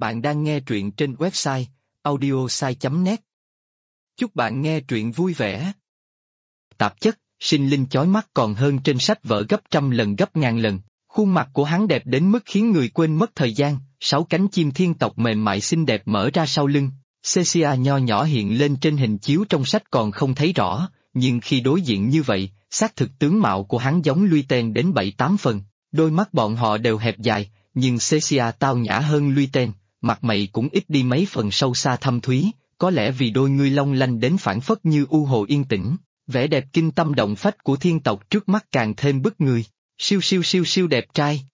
Bạn đang nghe truyện trên website audiosai.net. Chúc bạn nghe truyện vui vẻ. Tạp chất, sinh linh chói mắt còn hơn trên sách vở gấp trăm lần gấp ngàn lần. Khuôn mặt của hắn đẹp đến mức khiến người quên mất thời gian. 6 cánh chim thiên tộc mềm mại xinh đẹp mở ra sau lưng. Cecia nho nhỏ hiện lên trên hình chiếu trong sách còn không thấy rõ, nhưng khi đối diện như vậy, xác thực tướng mạo của hắn giống Luyten đến 7-8 phần. Đôi mắt bọn họ đều hẹp dài, nhưng Cecia tao nhã hơn Luyten, mặt mày cũng ít đi mấy phần sâu xa thâm thúy, có lẽ vì đôi ngươi long lanh đến phảng phất như u hồ yên tĩnh. Vẻ đẹp kinh tâm động phách của thiên tộc trước mắt càng thêm bức người. Siêu đẹp trai,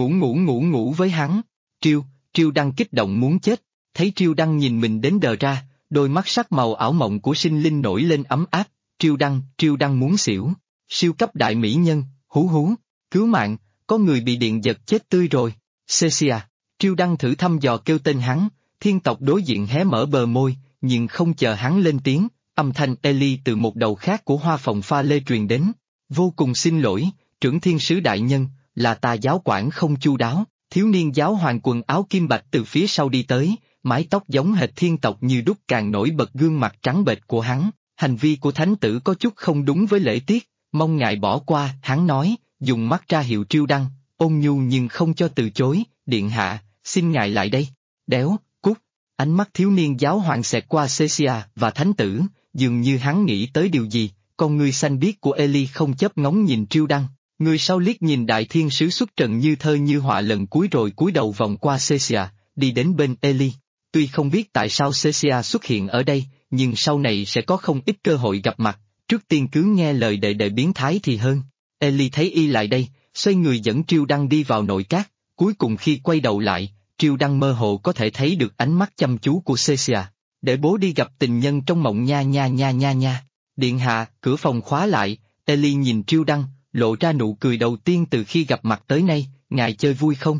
ngủ với hắn. Triêu Đăng kích động muốn chết, thấy Triêu Đăng nhìn mình đến đờ ra, đôi mắt sắc màu ảo mộng của sinh linh nổi lên ấm áp. Triêu Đăng muốn xỉu. Siêu cấp đại mỹ nhân, hú, cứu mạng, có người bị điện giật chết tươi rồi. Cecia, Triêu Đăng thử thăm dò kêu tên hắn, thiên tộc đối diện hé mở bờ môi, nhưng không chờ hắn lên tiếng, âm thanh Ellie từ một đầu khác của hoa phòng pha lê truyền đến. Vô cùng xin lỗi, trưởng thiên sứ đại nhân, là ta giáo quản không chu đáo. Thiếu niên giáo hoàng quần áo kim bạch từ phía sau đi tới, mái tóc giống hệt thiên tộc như đúc càng nổi bật gương mặt trắng bệch của hắn. Hành vi của thánh tử có chút không đúng với lễ tiết, mong ngài bỏ qua. Hắn nói, dùng mắt ra hiệu Triêu Đăng, ôn nhu nhưng không cho từ chối. Điện hạ, xin ngài lại đây. Đéo, cút. Ánh mắt thiếu niên giáo hoàng xẹt qua Cecia và thánh tử, dường như hắn nghĩ tới điều gì. Con ngươi xanh biếc của Ellie không chớp ngóng nhìn Triêu Đăng. Người sau liếc nhìn đại thiên sứ xuất trần như thơ như họa lần cuối rồi cúi đầu vòng qua Cecia, đi đến bên Ellie. Tuy không biết tại sao Cecia xuất hiện ở đây, nhưng sau này sẽ có không ít cơ hội gặp mặt, trước tiên cứ nghe lời đệ biến thái thì hơn. Ellie thấy y lại đây, xoay người dẫn Triêu Đăng đi vào nội các, cuối cùng khi quay đầu lại, Triêu Đăng mơ hồ có thể thấy được ánh mắt chăm chú của Cecia. Để bố đi gặp tình nhân trong mộng nha. Điện hạ, cửa phòng khóa lại, Ellie nhìn Triêu Đăng, lộ ra nụ cười đầu tiên từ khi gặp mặt tới nay. Ngài chơi vui không?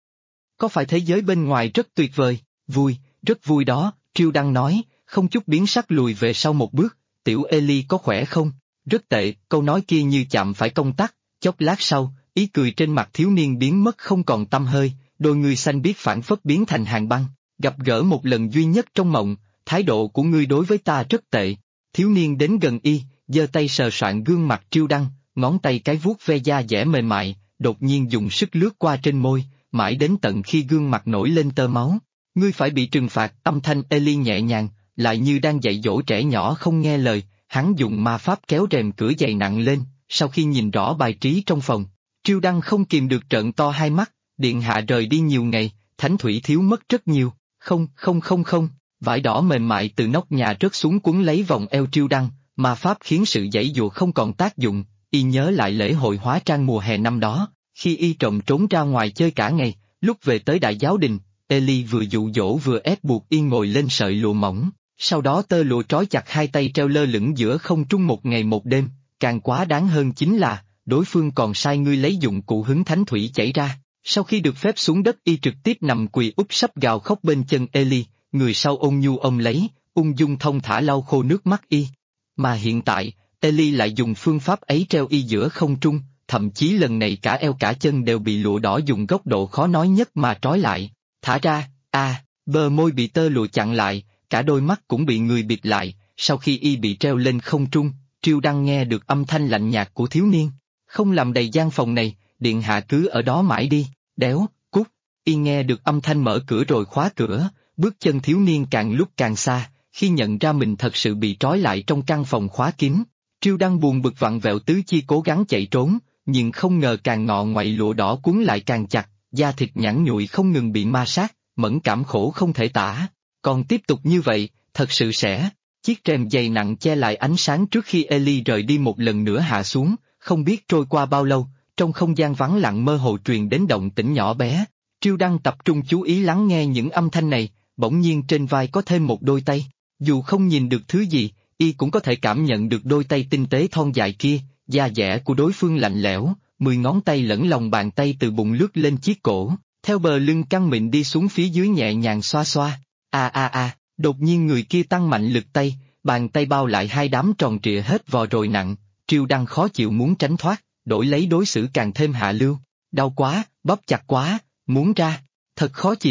Có phải thế giới bên ngoài rất tuyệt vời? Vui, rất vui đó, Triêu Đăng nói, không chút biến sắc lùi về sau một bước. Tiểu Ellie có khỏe không? Rất tệ, câu nói kia như chạm phải công tắc. Chốc lát sau, ý cười trên mặt thiếu niên biến mất không còn tăm hơi, đôi ngươi xanh biếc phảng phất biến thành hàng băng. Gặp gỡ một lần duy nhất trong mộng, thái độ của ngươi đối với ta rất tệ. Thiếu niên đến gần y, giơ tay sờ soạn gương mặt Triêu Đăng, ngón tay cái vuốt ve da dẻ mềm mại, đột nhiên dùng sức lướt qua trên môi, mãi đến tận khi gương mặt nổi lên tơ máu. Ngươi phải bị trừng phạt. Âm thanh Ellie nhẹ nhàng, lại như đang dạy dỗ trẻ nhỏ không nghe lời. Hắn dùng ma pháp kéo rèm cửa dày nặng lên, sau khi nhìn rõ bài trí trong phòng, Triêu Đăng không kìm được trợn to hai mắt. Điện hạ rời đi nhiều ngày, thánh thủy thiếu mất rất nhiều. Không, vải đỏ mềm mại từ nóc nhà rớt xuống quấn lấy vòng eo Triêu Đăng, ma pháp khiến sự giãy giụa không còn tác dụng. Y nhớ lại lễ hội hóa trang mùa hè năm đó, khi y trộm trốn ra ngoài chơi cả ngày, lúc về tới đại giáo đình, Ellie vừa dụ dỗ vừa ép buộc y ngồi lên sợi lụa mỏng, sau đó tơ lụa trói chặt hai tay treo lơ lửng giữa không trung một ngày một đêm. Càng quá đáng hơn chính là, đối phương còn sai ngươi lấy dụng cụ hứng thánh thủy chảy ra. Sau khi được phép xuống đất y trực tiếp nằm quỳ úp sấp gào khóc bên chân Ellie, người sau ôn nhu ôm lấy, ung dung thông thả lau khô nước mắt y. Mà hiện tại, Ellie lại dùng phương pháp ấy treo y giữa không trung, thậm chí lần này cả eo cả chân đều bị lụa đỏ dùng góc độ khó nói nhất mà trói lại. Thả ra, bờ môi bị tơ lụa chặn lại, cả đôi mắt cũng bị người bịt lại. Sau khi y bị treo lên không trung, Triêu Đăng nghe được âm thanh lạnh nhạt của thiếu niên. Không làm đầy gian phòng này, điện hạ cứ ở đó mãi đi. Đéo, cút. Y nghe được âm thanh mở cửa rồi khóa cửa, bước chân thiếu niên càng lúc càng xa, khi nhận ra mình thật sự bị trói lại trong căn phòng khóa kín. Triêu Đăng buồn bực vặn vẹo tứ chi cố gắng chạy trốn, nhưng không ngờ càng ngọ ngoại lụa đỏ cuốn lại càng chặt, da thịt nhẵn nhụi không ngừng bị ma sát, mẫn cảm khổ không thể tả. Còn tiếp tục như vậy, thật sự sẽ. Chiếc rèm dày nặng che lại ánh sáng trước khi Ellie rời đi một lần nữa hạ xuống, không biết trôi qua bao lâu, trong không gian vắng lặng mơ hồ truyền đến động tĩnh nhỏ bé. Triêu Đăng tập trung chú ý lắng nghe những âm thanh này, bỗng nhiên trên vai có thêm một đôi tay. Dù không nhìn được thứ gì, y cũng có thể cảm nhận được đôi tay tinh tế thon dài kia, da dẻ của đối phương lạnh lẽo, 10 ngón tay lẫn lòng bàn tay từ bụng lướt lên chiếc cổ, theo bờ lưng căng mịn đi xuống phía dưới nhẹ nhàng xoa xoa. Đột nhiên người kia tăng mạnh lực tay, bàn tay bao lại hai đám tròn trịa hết vò rồi nặng. Triêu Đăng khó chịu muốn tránh thoát, đổi lấy đối xử càng thêm hạ lưu. Đau quá, bóp chặt quá, muốn ra, thật khó chịu.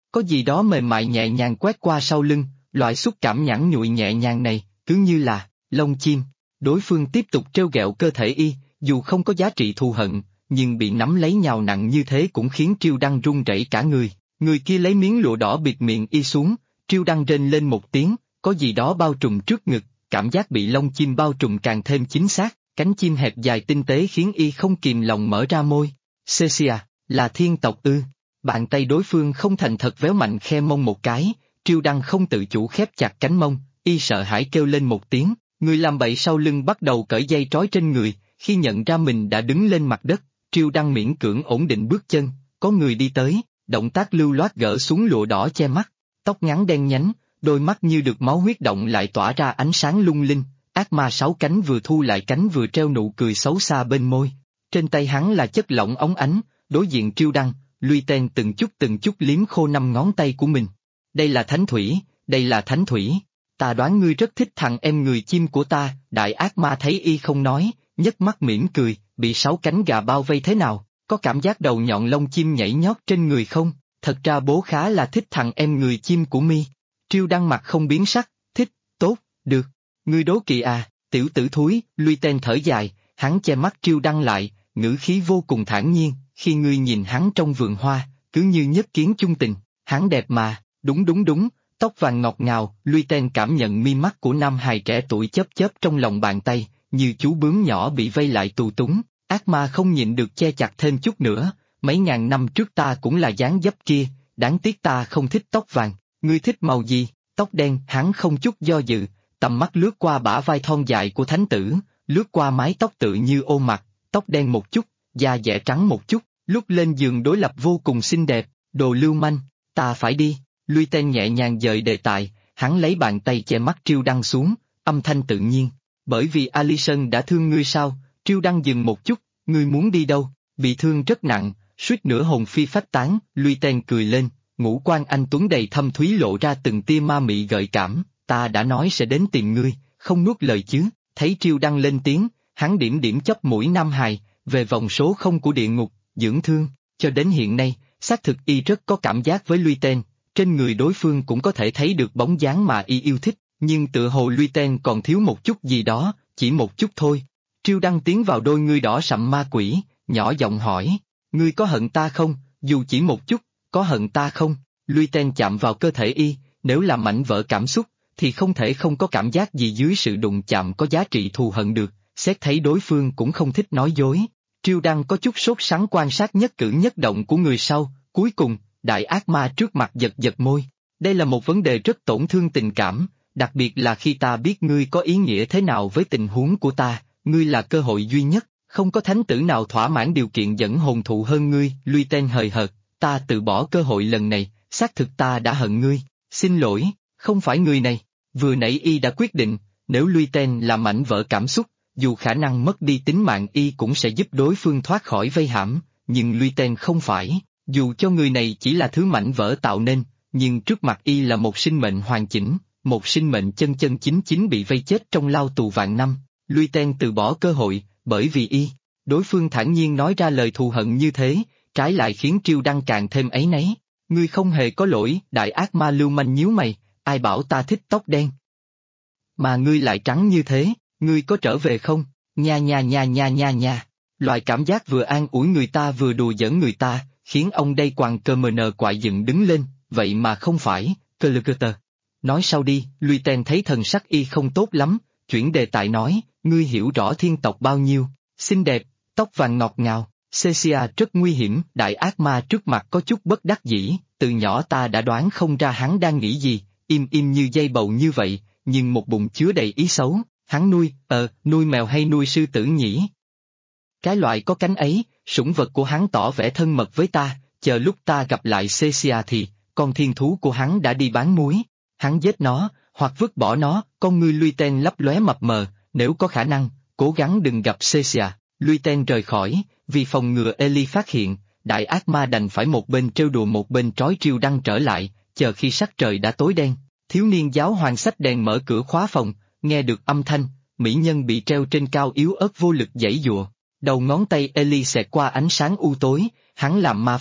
Có gì đó mềm mại nhẹ nhàng quét qua sau lưng, loại xúc cảm nhẵn nhụi nhẹ nhàng này, cứ như là lông chim. Đối phương tiếp tục trêu ghẹo cơ thể y, dù không có giá trị thù hận, nhưng bị nắm lấy nhào nặng như thế cũng khiến Triêu Đăng run rẩy cả người. Người kia lấy miếng lụa đỏ bịt miệng y xuống, Triêu Đăng rên lên một tiếng, có gì đó bao trùm trước ngực, cảm giác bị lông chim bao trùm càng thêm chính xác, cánh chim hẹp dài tinh tế khiến y không kìm lòng mở ra môi. Cecia, là thiên tộc ư? Bàn tay đối phương không thành thật véo mạnh khe mông một cái, Triêu Đăng không tự chủ khép chặt cánh mông, y sợ hãi kêu lên một tiếng, người làm bậy sau lưng bắt đầu cởi dây trói trên người, khi nhận ra mình đã đứng lên mặt đất, Triêu Đăng miễn cưỡng ổn định bước chân, có người đi tới, động tác lưu loát gỡ xuống lụa đỏ che mắt, tóc ngắn đen nhánh, đôi mắt như được máu huyết động lại tỏa ra ánh sáng lung linh, ác ma sáu cánh vừa thu lại cánh vừa treo nụ cười xấu xa bên môi. Trên tay hắn là chất lỏng óng ánh, đối diện Triêu Đăng, Luy Ten từng chút liếm khô 5 ngón tay của mình. Đây là thánh thủy, đây là thánh thủy. Ta đoán ngươi rất thích thằng em người chim của ta, đại ác ma thấy y không nói, nhấc mắt mỉm cười, bị 6 cánh gà bao vây thế nào, có cảm giác đầu nhọn lông chim nhảy nhót trên người không? Thật ra bố khá là thích thằng em người chim của mi. Triêu Đăng mặt không biến sắc, thích, tốt, được. Ngươi đố kỵ à, tiểu tử thúi, Luy Ten thở dài, hắn che mắt Triêu Đăng lại, ngữ khí vô cùng thản nhiên, khi ngươi nhìn hắn trong vườn hoa, cứ như nhất kiến chung tình, hắn đẹp mà, đúng, tóc vàng ngọt ngào, Luy Ten cảm nhận mi mắt của nam hài trẻ tuổi chớp chớp trong lòng bàn tay, như chú bướm nhỏ bị vây lại tù túng, ác ma không nhịn được che chặt thêm chút nữa, mấy ngàn năm trước ta cũng là dáng dấp kia, đáng tiếc ta không thích tóc vàng, ngươi thích màu gì, tóc đen, hắn không chút do dự, tầm mắt lướt qua bả vai thon dài của thánh tử, lướt qua mái tóc tự như ô mặt, tóc đen một chút, da dẻ trắng một chút, lúc lên giường đối lập vô cùng xinh đẹp, đồ lưu manh, ta phải đi, Luy Ten nhẹ nhàng dời đề tài, hắn lấy bàn tay che mắt Triêu Đăng xuống, âm thanh tự nhiên, bởi vì Alison đã thương ngươi sao, Triêu Đăng dừng một chút, ngươi muốn đi đâu, bị thương rất nặng, suýt nữa hồn phi phách tán, Luy Ten cười lên, ngũ quan anh tuấn đầy thâm thúy lộ ra từng tia ma mị gợi cảm, ta đã nói sẽ đến tìm ngươi, không nuốt lời chứ, thấy Triêu Đăng lên tiếng, hắn điểm chóp mũi nam hài, về vòng số 0 của địa ngục, dưỡng thương, cho đến hiện nay, xác thực y rất có cảm giác với Luy Ten, trên người đối phương cũng có thể thấy được bóng dáng mà y yêu thích, nhưng tựa hồ Luy Ten còn thiếu một chút gì đó, chỉ một chút thôi. Triêu Đăng tiến vào đôi ngươi đỏ sậm ma quỷ, nhỏ giọng hỏi, ngươi có hận ta không, dù chỉ một chút, có hận ta không? Luy Ten chạm vào cơ thể y, nếu là mảnh vỡ cảm xúc, thì không thể không có cảm giác gì dưới sự đụng chạm có giá trị thù hận được, xét thấy đối phương cũng không thích nói dối. Triêu Đăng có chút sốt sắng quan sát nhất cử nhất động của người sau, cuối cùng, đại ác ma trước mặt giật môi. Đây là một vấn đề rất tổn thương tình cảm, đặc biệt là khi ta biết ngươi có ý nghĩa thế nào với tình huống của ta, ngươi là cơ hội duy nhất, không có thánh tử nào thỏa mãn điều kiện dẫn hồn thụ hơn ngươi, Luy Ten hời hợt, ta từ bỏ cơ hội lần này, xác thực ta đã hận ngươi, xin lỗi, không phải người này, vừa nãy y đã quyết định, nếu Luy Ten là mảnh vỡ cảm xúc, dù khả năng mất đi tính mạng y cũng sẽ giúp đối phương thoát khỏi vây hãm, nhưng Luy Ten không phải, dù cho người này chỉ là thứ mảnh vỡ tạo nên, nhưng trước mặt y là một sinh mệnh hoàn chỉnh, một sinh mệnh chân chính bị vây chết trong lao tù vạn năm, Luy Ten từ bỏ cơ hội, bởi vì y, đối phương thản nhiên nói ra lời thù hận như thế, trái lại khiến Triêu Đăng càng thêm áy náy, ngươi không hề có lỗi, đại ác ma lưu manh nhíu mày, ai bảo ta thích tóc đen? Mà ngươi lại trắng như thế, ngươi có trở về không? Nha, loại cảm giác vừa an ủi người ta vừa đùa giỡn người ta, khiến ông đây quàng cờ mờ nờ quại dựng đứng lên, vậy mà không phải, cơ lơ cơ tờ. Nói sau đi, Luy Ten thấy thần sắc y không tốt lắm, chuyển đề tài nói, ngươi hiểu rõ thiên tộc bao nhiêu, xinh đẹp, tóc vàng ngọt ngào, Cecia rất nguy hiểm, đại ác ma trước mặt có chút bất đắc dĩ, từ nhỏ ta đã đoán không ra hắn đang nghĩ gì, im như dây bầu như vậy, nhưng một bụng chứa đầy ý xấu, hắn nuôi mèo hay nuôi sư tử nhỉ? Cái loại có cánh ấy, sủng vật của hắn tỏ vẻ thân mật với ta, chờ lúc ta gặp lại Cecia thì, con thiên thú của hắn đã đi bán muối, hắn giết nó, hoặc vứt bỏ nó, con ngươi Luy Ten lấp lóe mập mờ, nếu có khả năng, cố gắng đừng gặp Cecia. Luy Ten rời khỏi, vì phòng ngừa Ellie phát hiện, đại ác ma đành phải một bên trêu đùa một bên trói Triêu Đăng trở lại, chờ khi sắc trời đã tối đen, thiếu niên giáo hoàng xách đèn mở cửa khóa phòng, nghe được âm thanh, mỹ nhân bị treo trên cao yếu ớt vô lực giãy giụa, đầu ngón tay Ellie xẹt qua ánh sáng u tối, hắn làm ma pháp,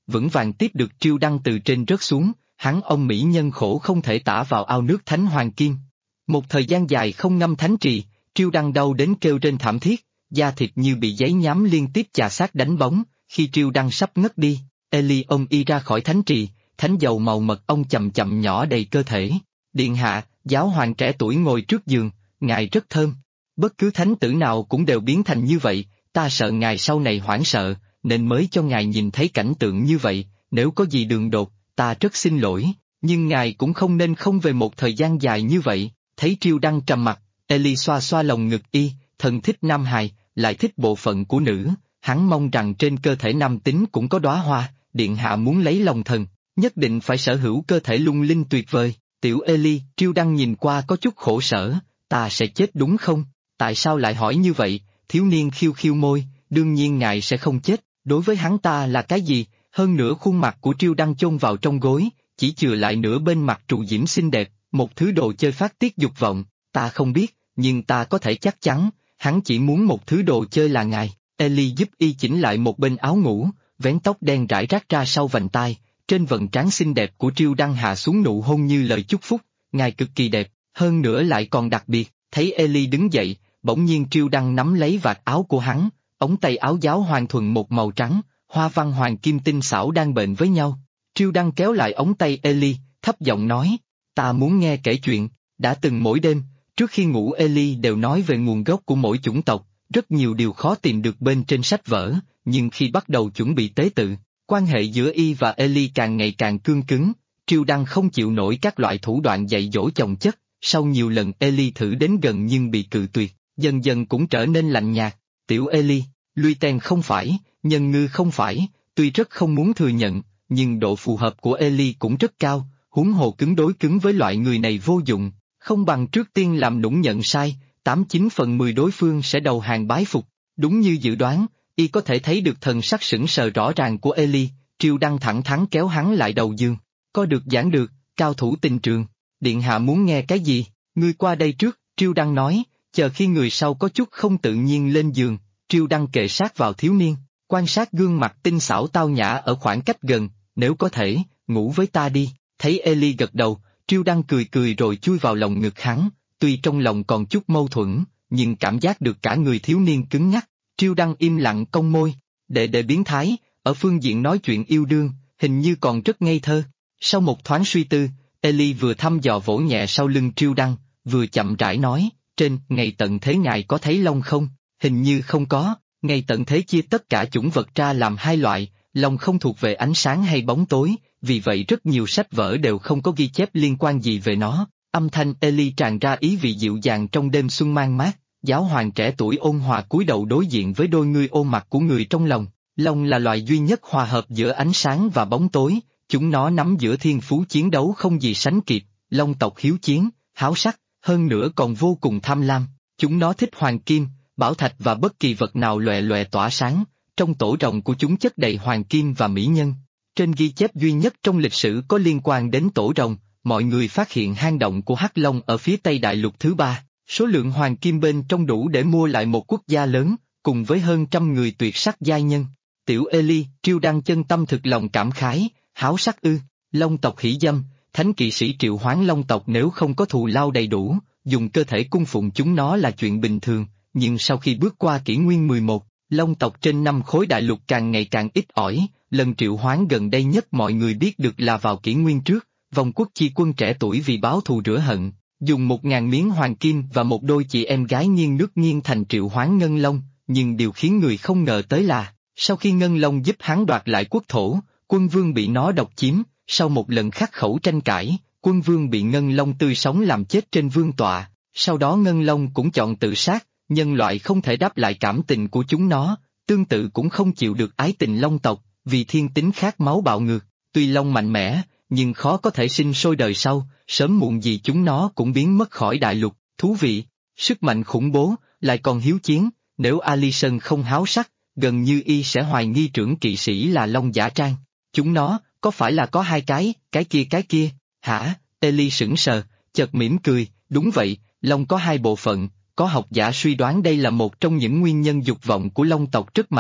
vững vàng tiếp được Triêu Đăng từ trên rớt xuống, hắn ông mỹ nhân khổ không thể tả vào ao nước thánh hoàng kim. Một thời gian dài không ngâm thánh trì, Triêu Đăng đau đến kêu trên thảm thiết, da thịt như bị giấy nhám liên tiếp chà sát đánh bóng, khi Triêu Đăng sắp ngất đi, Eli ông y ra khỏi thánh trì, thánh dầu màu mật ông chậm chậm nhỏ đầy cơ thể. Điện hạ, giáo hoàng trẻ tuổi ngồi trước giường, ngài rất thơm. Bất cứ thánh tử nào cũng đều biến thành như vậy, ta sợ ngài sau này hoảng sợ, nên mới cho ngài nhìn thấy cảnh tượng như vậy, nếu có gì đường đột, ta rất xin lỗi, nhưng ngài cũng không nên không về một thời gian dài như vậy. Thấy Triêu Đăng trầm mặt, Eli xoa xoa lồng ngực y, thần thích nam hài, lại thích bộ phận của nữ, hắn mong rằng trên cơ thể nam tính cũng có đóa hoa, điện hạ muốn lấy lòng thần, nhất định phải sở hữu cơ thể lung linh tuyệt vời. Tiểu Eli, Triêu Đăng nhìn qua có chút khổ sở, ta sẽ chết đúng không? Tại sao lại hỏi như vậy? Thiếu niên khiêu khiêu môi, đương nhiên ngài sẽ không chết, đối với hắn ta là cái gì? Hơn nữa khuôn mặt của Triêu Đăng chôn vào trong gối, chỉ chừa lại nửa bên mặt trù diễm xinh đẹp, một thứ đồ chơi phát tiết dục vọng, ta không biết, nhưng ta có thể chắc chắn, hắn chỉ muốn một thứ đồ chơi là ngài. Eli giúp y chỉnh lại một bên áo ngủ, vén tóc đen rải rác ra sau vành tai, trên vầng trán xinh đẹp của Triêu Đăng hạ xuống nụ hôn như lời chúc phúc, ngài cực kỳ đẹp, hơn nữa lại còn đặc biệt. Thấy Eli đứng dậy, bỗng nhiên Triêu Đăng nắm lấy vạt áo của hắn, ống tay áo giáo hoàng thuần một màu trắng, hoa văn hoàng kim tinh xảo đang bện với nhau. Triêu Đăng kéo lại ống tay Eli, thấp giọng nói, ta muốn nghe kể chuyện. Đã từng mỗi đêm, trước khi ngủ Eli đều nói về nguồn gốc của mỗi chủng tộc, rất nhiều điều khó tìm được bên trên sách vở, nhưng khi bắt đầu chuẩn bị tế tự, quan hệ giữa y và Eli càng ngày càng cương cứng. Triêu Đăng không chịu nổi các loại thủ đoạn dạy dỗ chồng chất, sau nhiều lần Eli thử đến gần nhưng bị cự tuyệt, dần dần cũng trở nên lạnh nhạt. Tiểu Eli, Luy Ten không phải, Nhân Ngư không phải, tuy rất không muốn thừa nhận, nhưng độ phù hợp của Eli cũng rất cao, huống hồ cứng đối cứng với loại người này vô dụng, không bằng trước tiên làm nũng nhận sai, 89/10 đối phương sẽ đầu hàng bái phục. Đúng như dự đoán, y có thể thấy được thần sắc sững sờ rõ ràng của Eli. Triêu Đăng thẳng thắn kéo hắn lại đầu giường, có được giảng được, cao thủ tình trường. Điện hạ muốn nghe cái gì, ngươi qua đây trước, Triêu Đăng nói, chờ khi người sau có chút không tự nhiên lên giường, Triêu Đăng kề sát vào thiếu niên, quan sát gương mặt tinh xảo tao nhã ở khoảng cách gần, nếu có thể, ngủ với ta đi. Thấy Eli gật đầu, Triêu Đăng cười cười rồi chui vào lòng ngực hắn, tuy trong lòng còn chút mâu thuẫn, nhưng cảm giác được cả người thiếu niên cứng nhắc. Triêu Đăng im lặng cong môi, đệ biến thái, ở phương diện nói chuyện yêu đương, hình như còn rất ngây thơ. Sau một thoáng suy tư, Eli vừa thăm dò vỗ nhẹ sau lưng Triêu Đăng, vừa chậm rãi nói, trên ngày tận thế ngài có thấy long không? Hình như không có, ngày tận thế chia tất cả chủng vật ra làm hai loại, long không thuộc về ánh sáng hay bóng tối, vì vậy rất nhiều sách vở đều không có ghi chép liên quan gì về nó. Âm thanh Eli tràn ra ý vị dịu dàng trong đêm xuân mang mát. Giáo hoàng trẻ tuổi ôn hòa cúi đầu đối diện với đôi ngươi ôm mặt của người trong lòng. Long là loài duy nhất hòa hợp giữa ánh sáng và bóng tối, chúng nó nắm giữa thiên phú chiến đấu không gì sánh kịp. Long tộc hiếu chiến, háo sắc, hơn nữa còn vô cùng tham lam. Chúng nó thích hoàng kim, bảo thạch và bất kỳ vật nào lòe lòe tỏa sáng. Trong tổ rồng của chúng chất đầy hoàng kim và mỹ nhân. Trên ghi chép duy nhất trong lịch sử có liên quan đến tổ rồng, mọi người phát hiện hang động của Hắc Long ở phía tây đại lục thứ 3. Số lượng hoàng kim bên trong đủ để mua lại một quốc gia lớn, cùng với hơn trăm người tuyệt sắc giai nhân. Tiểu Eli, Triêu Đăng chân tâm thực lòng cảm khái, háo sắc ư, Long tộc hỉ dâm, thánh kỵ sĩ triệu hoán Long tộc nếu không có thù lao đầy đủ, dùng cơ thể cung phụng chúng nó là chuyện bình thường, nhưng sau khi bước qua kỷ nguyên 11, Long tộc trên 5 khối đại lục càng ngày càng ít ỏi, lần triệu hoán gần đây nhất mọi người biết được là vào kỷ nguyên trước, vòng quốc chi quân trẻ tuổi vì báo thù rửa hận. Dùng 1000 miếng hoàng kim và một đôi chị em gái nghiêng nước nghiêng thành triệu hoán Ngân Long, nhưng điều khiến người không ngờ tới là, sau khi Ngân Long giúp hắn đoạt lại quốc thổ, quân vương bị nó độc chiếm, sau một lần khắc khẩu tranh cãi, quân vương bị Ngân Long tươi sống làm chết trên vương tọa, sau đó Ngân Long cũng chọn tự sát, nhân loại không thể đáp lại cảm tình của chúng nó, tương tự cũng không chịu được ái tình Long tộc, vì thiên tính khát máu bạo ngược, tuy Long mạnh mẽ, nhưng khó có thể sinh sôi đời sau, sớm muộn gì chúng nó cũng biến mất khỏi đại lục. Thú vị, sức mạnh khủng bố, lại còn hiếu chiến, nếu Alison không háo sắc, gần như y sẽ hoài nghi trưởng kỵ sĩ là Long giả trang. Chúng nó, có phải là có hai cái kia, hả? Eli sững sờ, chợt mỉm cười, đúng vậy, Long có hai bộ phận, có học giả suy đoán đây là một trong những nguyên nhân dục vọng của Long tộc rất mạnh.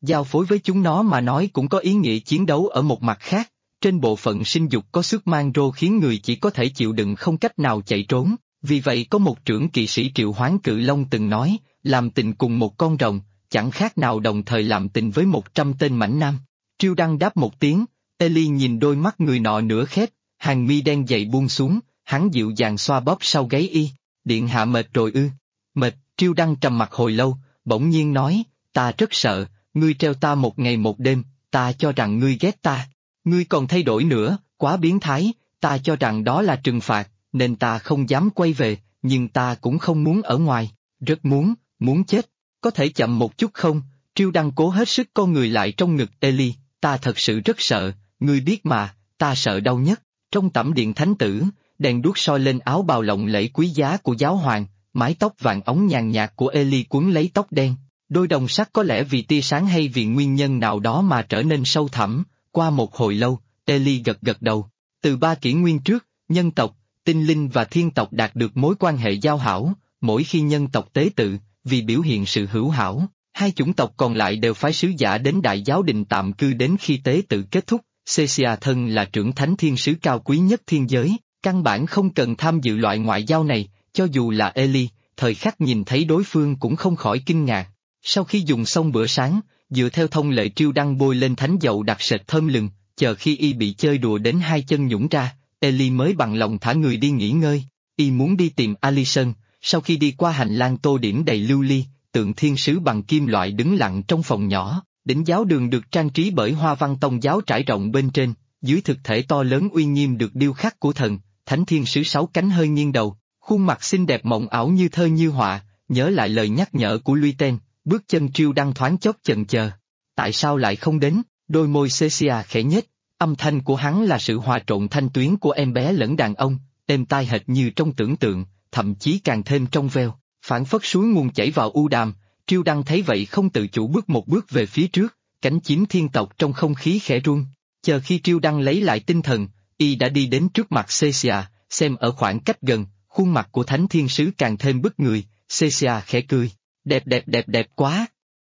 Giao phối với chúng nó mà nói cũng có ý nghĩa chiến đấu ở một mặt khác, trên bộ phận sinh dục có sức mang rô khiến người chỉ có thể chịu đựng không cách nào chạy trốn, vì vậy có một trưởng kỵ sĩ Triệu Hoán Cự Long từng nói, làm tình cùng một con rồng, chẳng khác nào đồng thời làm tình với 100 tên mãnh nam. Triêu Đăng đáp một tiếng, Eli nhìn đôi mắt người nọ nửa khép, hàng mi đen dày buông xuống, hắn dịu dàng xoa bóp sau gáy y, điện hạ mệt rồi ư? Mệt, Triêu Đăng trầm mặt hồi lâu, bỗng nhiên nói, ta rất sợ, ngươi treo ta một ngày một đêm, ta cho rằng ngươi ghét ta. Ngươi còn thay đổi nữa, quá biến thái, ta cho rằng đó là trừng phạt, nên ta không dám quay về, nhưng ta cũng không muốn ở ngoài, rất muốn chết. Có thể chậm một chút không? Triêu Đăng cố hết sức co người lại trong ngực Eli, ta thật sự rất sợ, ngươi biết mà, ta sợ đau nhất. Trong tẩm điện thánh tử, đèn đuốc soi lên áo bào lộng lẫy quý giá của giáo hoàng, mái tóc vàng óng nhàn nhạt của Eli quấn lấy tóc đen. Đôi đồng sắc có lẽ vì tia sáng hay vì nguyên nhân nào đó mà trở nên sâu thẳm. Qua một hồi lâu, Eli gật đầu. Từ 3 kỷ nguyên trước, nhân tộc, tinh linh và thiên tộc đạt được mối quan hệ giao hảo, mỗi khi nhân tộc tế tự, vì biểu hiện sự hữu hảo, hai chủng tộc còn lại đều phái sứ giả đến đại giáo đình tạm cư đến khi tế tự kết thúc. Cecia thân là trưởng thánh thiên sứ cao quý nhất thiên giới, căn bản không cần tham dự loại ngoại giao này, cho dù là Eli, thời khắc nhìn thấy đối phương cũng không khỏi kinh ngạc. Sau khi dùng xong bữa sáng, dựa theo thông lệ Triêu Đăng bôi lên thánh dầu đặc sệt thơm lừng, chờ khi y bị chơi đùa đến hai chân nhũn ra, Eli mới bằng lòng thả người đi nghỉ ngơi. Y muốn đi tìm Alison, sau khi đi qua hành lang tô điểm đầy lưu ly, tượng thiên sứ bằng kim loại đứng lặng trong phòng nhỏ, đỉnh giáo đường được trang trí bởi hoa văn tông giáo trải rộng bên trên, dưới thực thể to lớn uy nghiêm được điêu khắc của thần, thánh thiên sứ 6 cánh hơi nghiêng đầu, khuôn mặt xinh đẹp mộng ảo như thơ như họa, nhớ lại lời nhắc nhở của Luy Tên, bước chân Triêu Đăng thoáng chốc chần chờ. Tại sao lại không đến? Đôi môi Cecia khẽ nhếch, âm thanh của hắn là sự hòa trộn thanh tuyến của em bé lẫn đàn ông, êm tai hệt như trong tưởng tượng, thậm chí càng thêm trong veo, phảng phất suối nguồn chảy vào u đàm. Triêu Đăng thấy vậy không tự chủ bước một bước về phía trước, cánh chim thiên tộc trong không khí khẽ run. Chờ khi Triêu Đăng lấy lại tinh thần, y đã đi đến trước mặt Cecia, xem ở khoảng cách gần, khuôn mặt của thánh thiên sứ càng thêm bức người. Cecia khẽ cười, đẹp quá.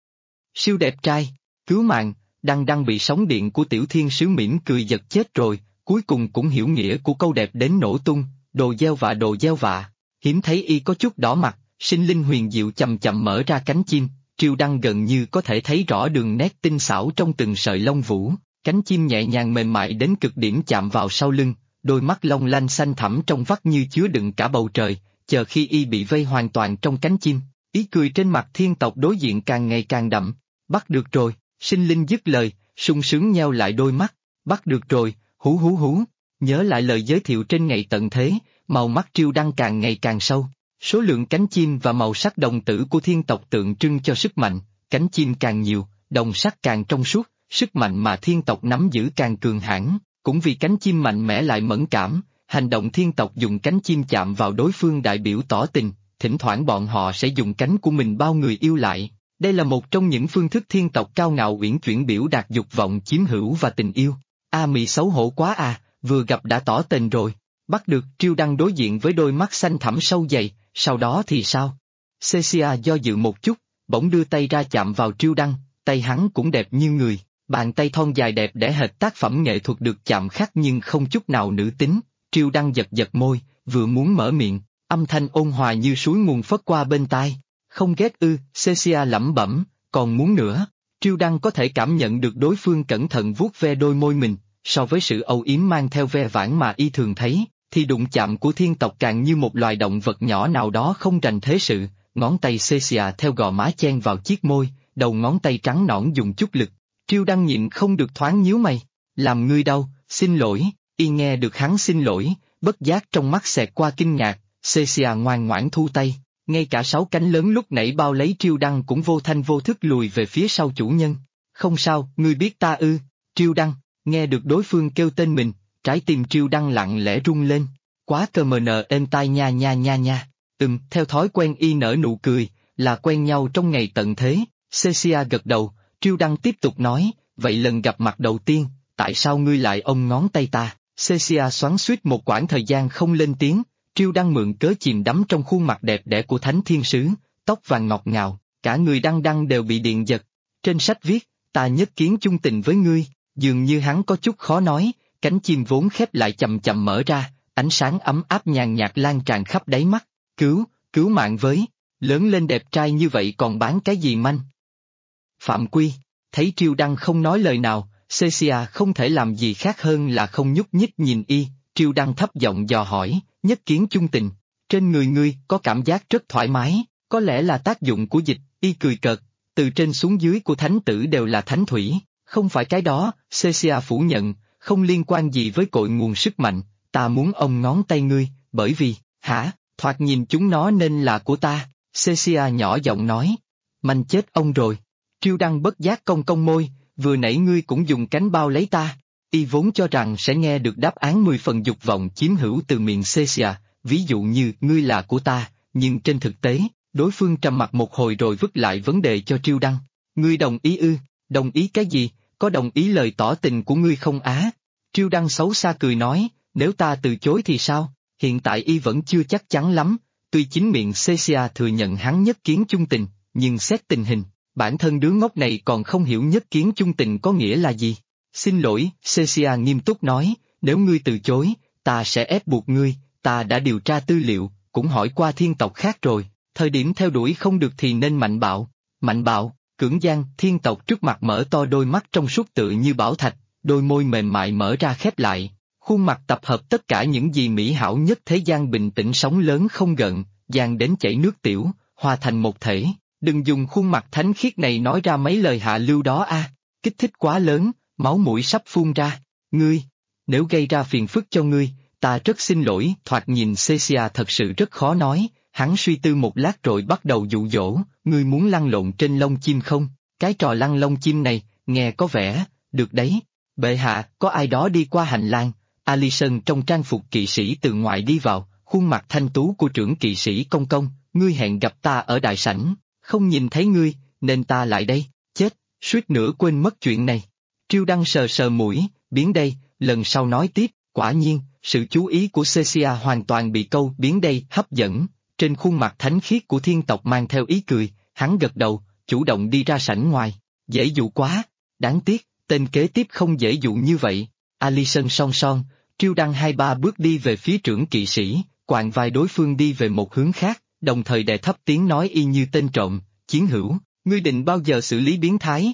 Siêu đẹp trai, cứu mạng. Đăng bị sóng điện của tiểu thiên sứ mỉm cười giật chết rồi, cuối cùng cũng hiểu nghĩa của câu đẹp đến nổ tung, đồ gieo vạ. Hiếm thấy y có chút đỏ mặt, sinh linh huyền diệu chậm chậm mở ra cánh chim, Triêu Đăng gần như có thể thấy rõ đường nét tinh xảo trong từng sợi lông vũ, cánh chim nhẹ nhàng mềm mại đến cực điểm chạm vào sau lưng, đôi mắt long lanh xanh thẳm trong vắt như chứa đựng cả bầu trời. Chờ khi y bị vây hoàn toàn trong cánh chim, ý cười trên mặt thiên tộc đối diện càng ngày càng đậm. Bắt được rồi, sinh linh dứt lời, sung sướng nheo lại đôi mắt, bắt được rồi, hú. Nhớ lại lời giới thiệu trên ngày tận thế, màu mắt Triêu Đăng càng ngày càng sâu. Số lượng cánh chim và màu sắc đồng tử của thiên tộc tượng trưng cho sức mạnh, cánh chim càng nhiều, đồng sắc càng trong suốt, sức mạnh mà thiên tộc nắm giữ càng cường hãn. Cũng vì cánh chim mạnh mẽ lại mẫn cảm, hành động thiên tộc dùng cánh chim chạm vào đối phương đại biểu tỏ tình, thỉnh thoảng bọn họ sẽ dùng cánh của mình bao người yêu lại. Đây là một trong những phương thức thiên tộc cao ngạo uyển chuyển biểu đạt dục vọng chiếm hữu và tình yêu. Mị xấu hổ quá à, vừa gặp đã tỏ tình rồi. Bắt được. Triêu Đăng đối diện với đôi mắt xanh thẳm sâu dày, sau đó thì sao? Cecia do dự một chút, bỗng đưa tay ra chạm vào Triêu Đăng, tay hắn cũng đẹp như người, bàn tay thon dài đẹp đẽ hệt tác phẩm nghệ thuật được chạm khắc nhưng không chút nào nữ tính. Triêu Đăng giật môi, vừa muốn mở miệng, âm thanh ôn hòa như suối nguồn phất qua bên tai. Không ghét ư? Cecia lẩm bẩm, còn muốn nữa. Triêu Đăng có thể cảm nhận được đối phương cẩn thận vuốt ve đôi môi mình, so với sự âu yếm mang theo ve vãn mà y thường thấy, thì đụng chạm của thiên tộc càng như một loài động vật nhỏ nào đó không rành thế sự. Ngón tay Cecia theo gò má chen vào chiếc môi, đầu ngón tay trắng nõn dùng chút lực. Triêu Đăng nhịn không được thoáng nhíu mày, làm ngươi đau, xin lỗi. Y nghe được hắn xin lỗi, bất giác trong mắt xẹt qua kinh ngạc. Cecia ngoan ngoãn thu tay, ngay cả 6 cánh lớn lúc nãy bao lấy Triêu Đăng cũng vô thanh vô thức lùi về phía sau chủ nhân. Không sao, ngươi biết ta ư? Triêu Đăng, nghe được đối phương kêu tên mình, trái tim Triêu Đăng lặng lẽ rung lên. Quá cờ mờ nờ êm tai nha. Theo thói quen y nở nụ cười, là quen nhau trong ngày tận thế. Cecia gật đầu, Triêu Đăng tiếp tục nói, vậy lần gặp mặt đầu tiên, tại sao ngươi lại ôm ngón tay ta? Cecia xoắn xuýt một quãng thời gian không lên tiếng. Triêu Đăng mượn cớ chìm đắm trong khuôn mặt đẹp đẽ của thánh thiên sứ, tóc vàng ngọt ngào, cả người Đăng đều bị điện giật. Trên sách viết, ta nhất kiến chung tình với ngươi, dường như hắn có chút khó nói, cánh chim vốn khép lại chậm chậm mở ra, ánh sáng ấm áp nhàn nhạt lan tràn khắp đáy mắt, cứu mạng với, lớn lên đẹp trai như vậy còn bán cái gì manh. Phạm Quy, thấy Triêu Đăng không nói lời nào, Cecia không thể làm gì khác hơn là không nhúc nhích nhìn y, Triêu Đăng thấp giọng dò hỏi, nhất kiến chung tình, trên người ngươi có cảm giác rất thoải mái, có lẽ là tác dụng của dịch, y cười cợt, từ trên xuống dưới của thánh tử đều là thánh thủy, không phải cái đó, Cecia phủ nhận, không liên quan gì với cội nguồn sức mạnh, ta muốn ôm ngón tay ngươi, bởi vì, thoạt nhìn chúng nó nên là của ta, Cecia nhỏ giọng nói, manh chết ông rồi, Triêu Đăng bất giác cong cong môi, vừa nãy ngươi cũng dùng cánh bao lấy ta, y vốn cho rằng sẽ nghe được đáp án 10 phần dục vọng chiếm hữu từ miệng Cecia, ví dụ như ngươi là của ta, nhưng trên thực tế, đối phương trầm mặc một hồi rồi vứt lại vấn đề cho Triêu Đăng, ngươi đồng ý ư, đồng ý cái gì, có đồng ý lời tỏ tình của ngươi không á? Triêu Đăng xấu xa cười nói, nếu ta từ chối thì sao, hiện tại y vẫn chưa chắc chắn lắm, tuy chính miệng Cecia thừa nhận hắn nhất kiến chung tình, nhưng xét tình hình, bản thân đứa ngốc này còn không hiểu nhất kiến chung tình có nghĩa là gì. Xin lỗi, Cecia nghiêm túc nói, nếu ngươi từ chối, ta sẽ ép buộc ngươi, ta đã điều tra tư liệu, cũng hỏi qua thiên tộc khác rồi, thời điểm theo đuổi không được thì nên mạnh bạo, cưỡng gian, thiên tộc trước mặt mở to đôi mắt trong suốt tựa như bảo thạch, đôi môi mềm mại mở ra khép lại, khuôn mặt tập hợp tất cả những gì mỹ hảo nhất thế gian bình tĩnh sóng lớn không gợn, gian đến chảy nước tiểu, hòa thành một thể, đừng dùng khuôn mặt thánh khiết này nói ra mấy lời hạ lưu đó a, kích thích quá lớn, máu mũi sắp phun ra, ngươi, nếu gây ra phiền phức cho ngươi, ta rất xin lỗi, thoạt nhìn Cecia thật sự rất khó nói, hắn suy tư một lát rồi bắt đầu dụ dỗ, ngươi muốn lăn lộn trên lông chim không, cái trò lăn lông chim này, nghe có vẻ, được đấy, bệ hạ, có ai đó đi qua hành lang, Alison trong trang phục kỵ sĩ từ ngoài đi vào, khuôn mặt thanh tú của trưởng kỵ sĩ công công, ngươi hẹn gặp ta ở đại sảnh, không nhìn thấy ngươi, nên ta lại đây, chết, suýt nữa quên mất chuyện này. Triêu Đăng sờ sờ mũi, biến đây, lần sau nói tiếp, quả nhiên, sự chú ý của Cecia hoàn toàn bị câu biến đây hấp dẫn, trên khuôn mặt thánh khiết của thiên tộc mang theo ý cười, hắn gật đầu, chủ động đi ra sảnh ngoài, dễ dụ quá, đáng tiếc, tên kế tiếp không dễ dụ như vậy, Alison son son, Triêu Đăng 2-3 bước đi về phía trưởng kỵ sĩ, quàng vai đối phương đi về một hướng khác, đồng thời đè thấp tiếng nói y như tên trộm, chiến hữu, ngươi định bao giờ xử lý biến thái?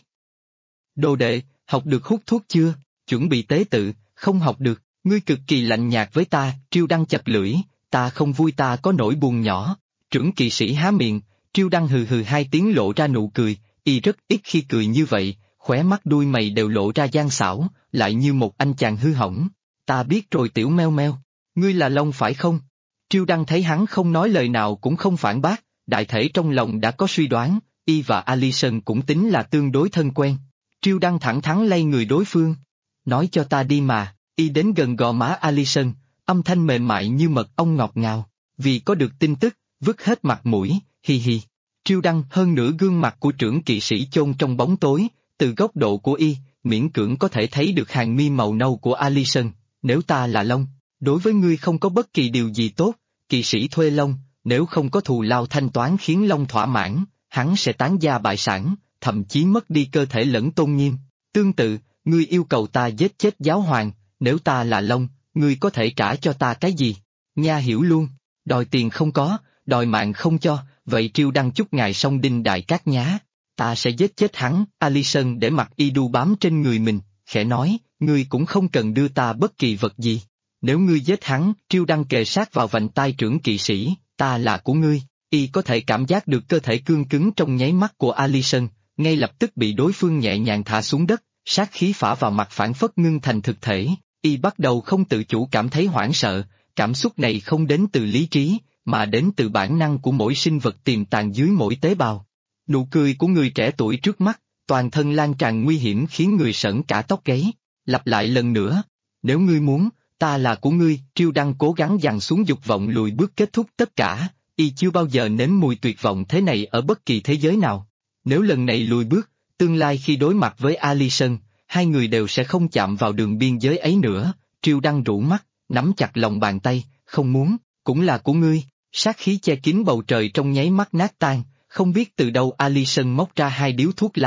Đồ đệ, học được hút thuốc chưa, chuẩn bị tế tự, không học được, ngươi cực kỳ lạnh nhạt với ta, Triêu Đăng chặt lưỡi, ta không vui ta có nỗi buồn nhỏ, trưởng kỵ sĩ há miệng, Triêu Đăng hừ hừ 2 tiếng lộ ra nụ cười, y rất ít khi cười như vậy, khóe mắt đuôi mày đều lộ ra gian xảo, lại như một anh chàng hư hỏng, ta biết rồi tiểu meo meo, ngươi là Long phải không? Triêu Đăng thấy hắn không nói lời nào cũng không phản bác, đại thể trong lòng đã có suy đoán, y và Alison cũng tính là tương đối thân quen. Triêu Đăng thẳng thắn lay người đối phương. Nói cho ta đi mà, y đến gần gò má Alison, âm thanh mềm mại như mật ong ngọt ngào, vì có được tin tức, vứt hết mặt mũi, hi hi. Triêu Đăng hơn nửa gương mặt của trưởng kỵ sĩ chôn trong bóng tối, từ góc độ của y, miễn cưỡng có thể thấy được hàng mi màu nâu của Alison, nếu ta là Long, đối với ngươi không có bất kỳ điều gì tốt, kỵ sĩ thuê Long, nếu không có thù lao thanh toán khiến Long thỏa mãn, hắn sẽ tán gia bại sản, thậm chí mất đi cơ thể lẫn tôn nghiêm. Tương tự, ngươi yêu cầu ta giết chết giáo hoàng, nếu ta là Long, ngươi có thể trả cho ta cái gì? Nha hiểu luôn, đòi tiền không có, đòi mạng không cho, vậy Triêu Đăng chúc ngài song đinh đại cát nhá. Ta sẽ giết chết hắn, Alison để mặc y đu bám trên người mình, khẽ nói, ngươi cũng không cần đưa ta bất kỳ vật gì. Nếu ngươi giết hắn, Triêu Đăng kề sát vào vành tai trưởng kỵ sĩ, ta là của ngươi, y có thể cảm giác được cơ thể cương cứng trong nháy mắt của Alison, ngay lập tức bị đối phương nhẹ nhàng thả xuống đất, sát khí phả vào mặt phản phất ngưng thành thực thể, y bắt đầu không tự chủ cảm thấy hoảng sợ, cảm xúc này không đến từ lý trí, mà đến từ bản năng của mỗi sinh vật tiềm tàng dưới mỗi tế bào. Nụ cười của người trẻ tuổi trước mắt, toàn thân lan tràn nguy hiểm khiến người sởn cả tóc gáy, lặp lại lần nữa, nếu ngươi muốn, ta là của ngươi, Triêu Đăng cố gắng dằn xuống dục vọng lùi bước kết thúc tất cả, y chưa bao giờ nếm mùi tuyệt vọng thế này ở bất kỳ thế giới nào. Nếu lần này lùi bước, tương lai khi đối mặt với Alison, hai người đều sẽ không chạm vào đường biên giới ấy nữa, Triêu Đăng rũ mắt, nắm chặt lòng bàn tay, không muốn, cũng là của ngươi, sát khí che kín bầu trời trong nháy mắt nát tan, không biết từ đâu Alison móc ra 2 điếu thuốc lá,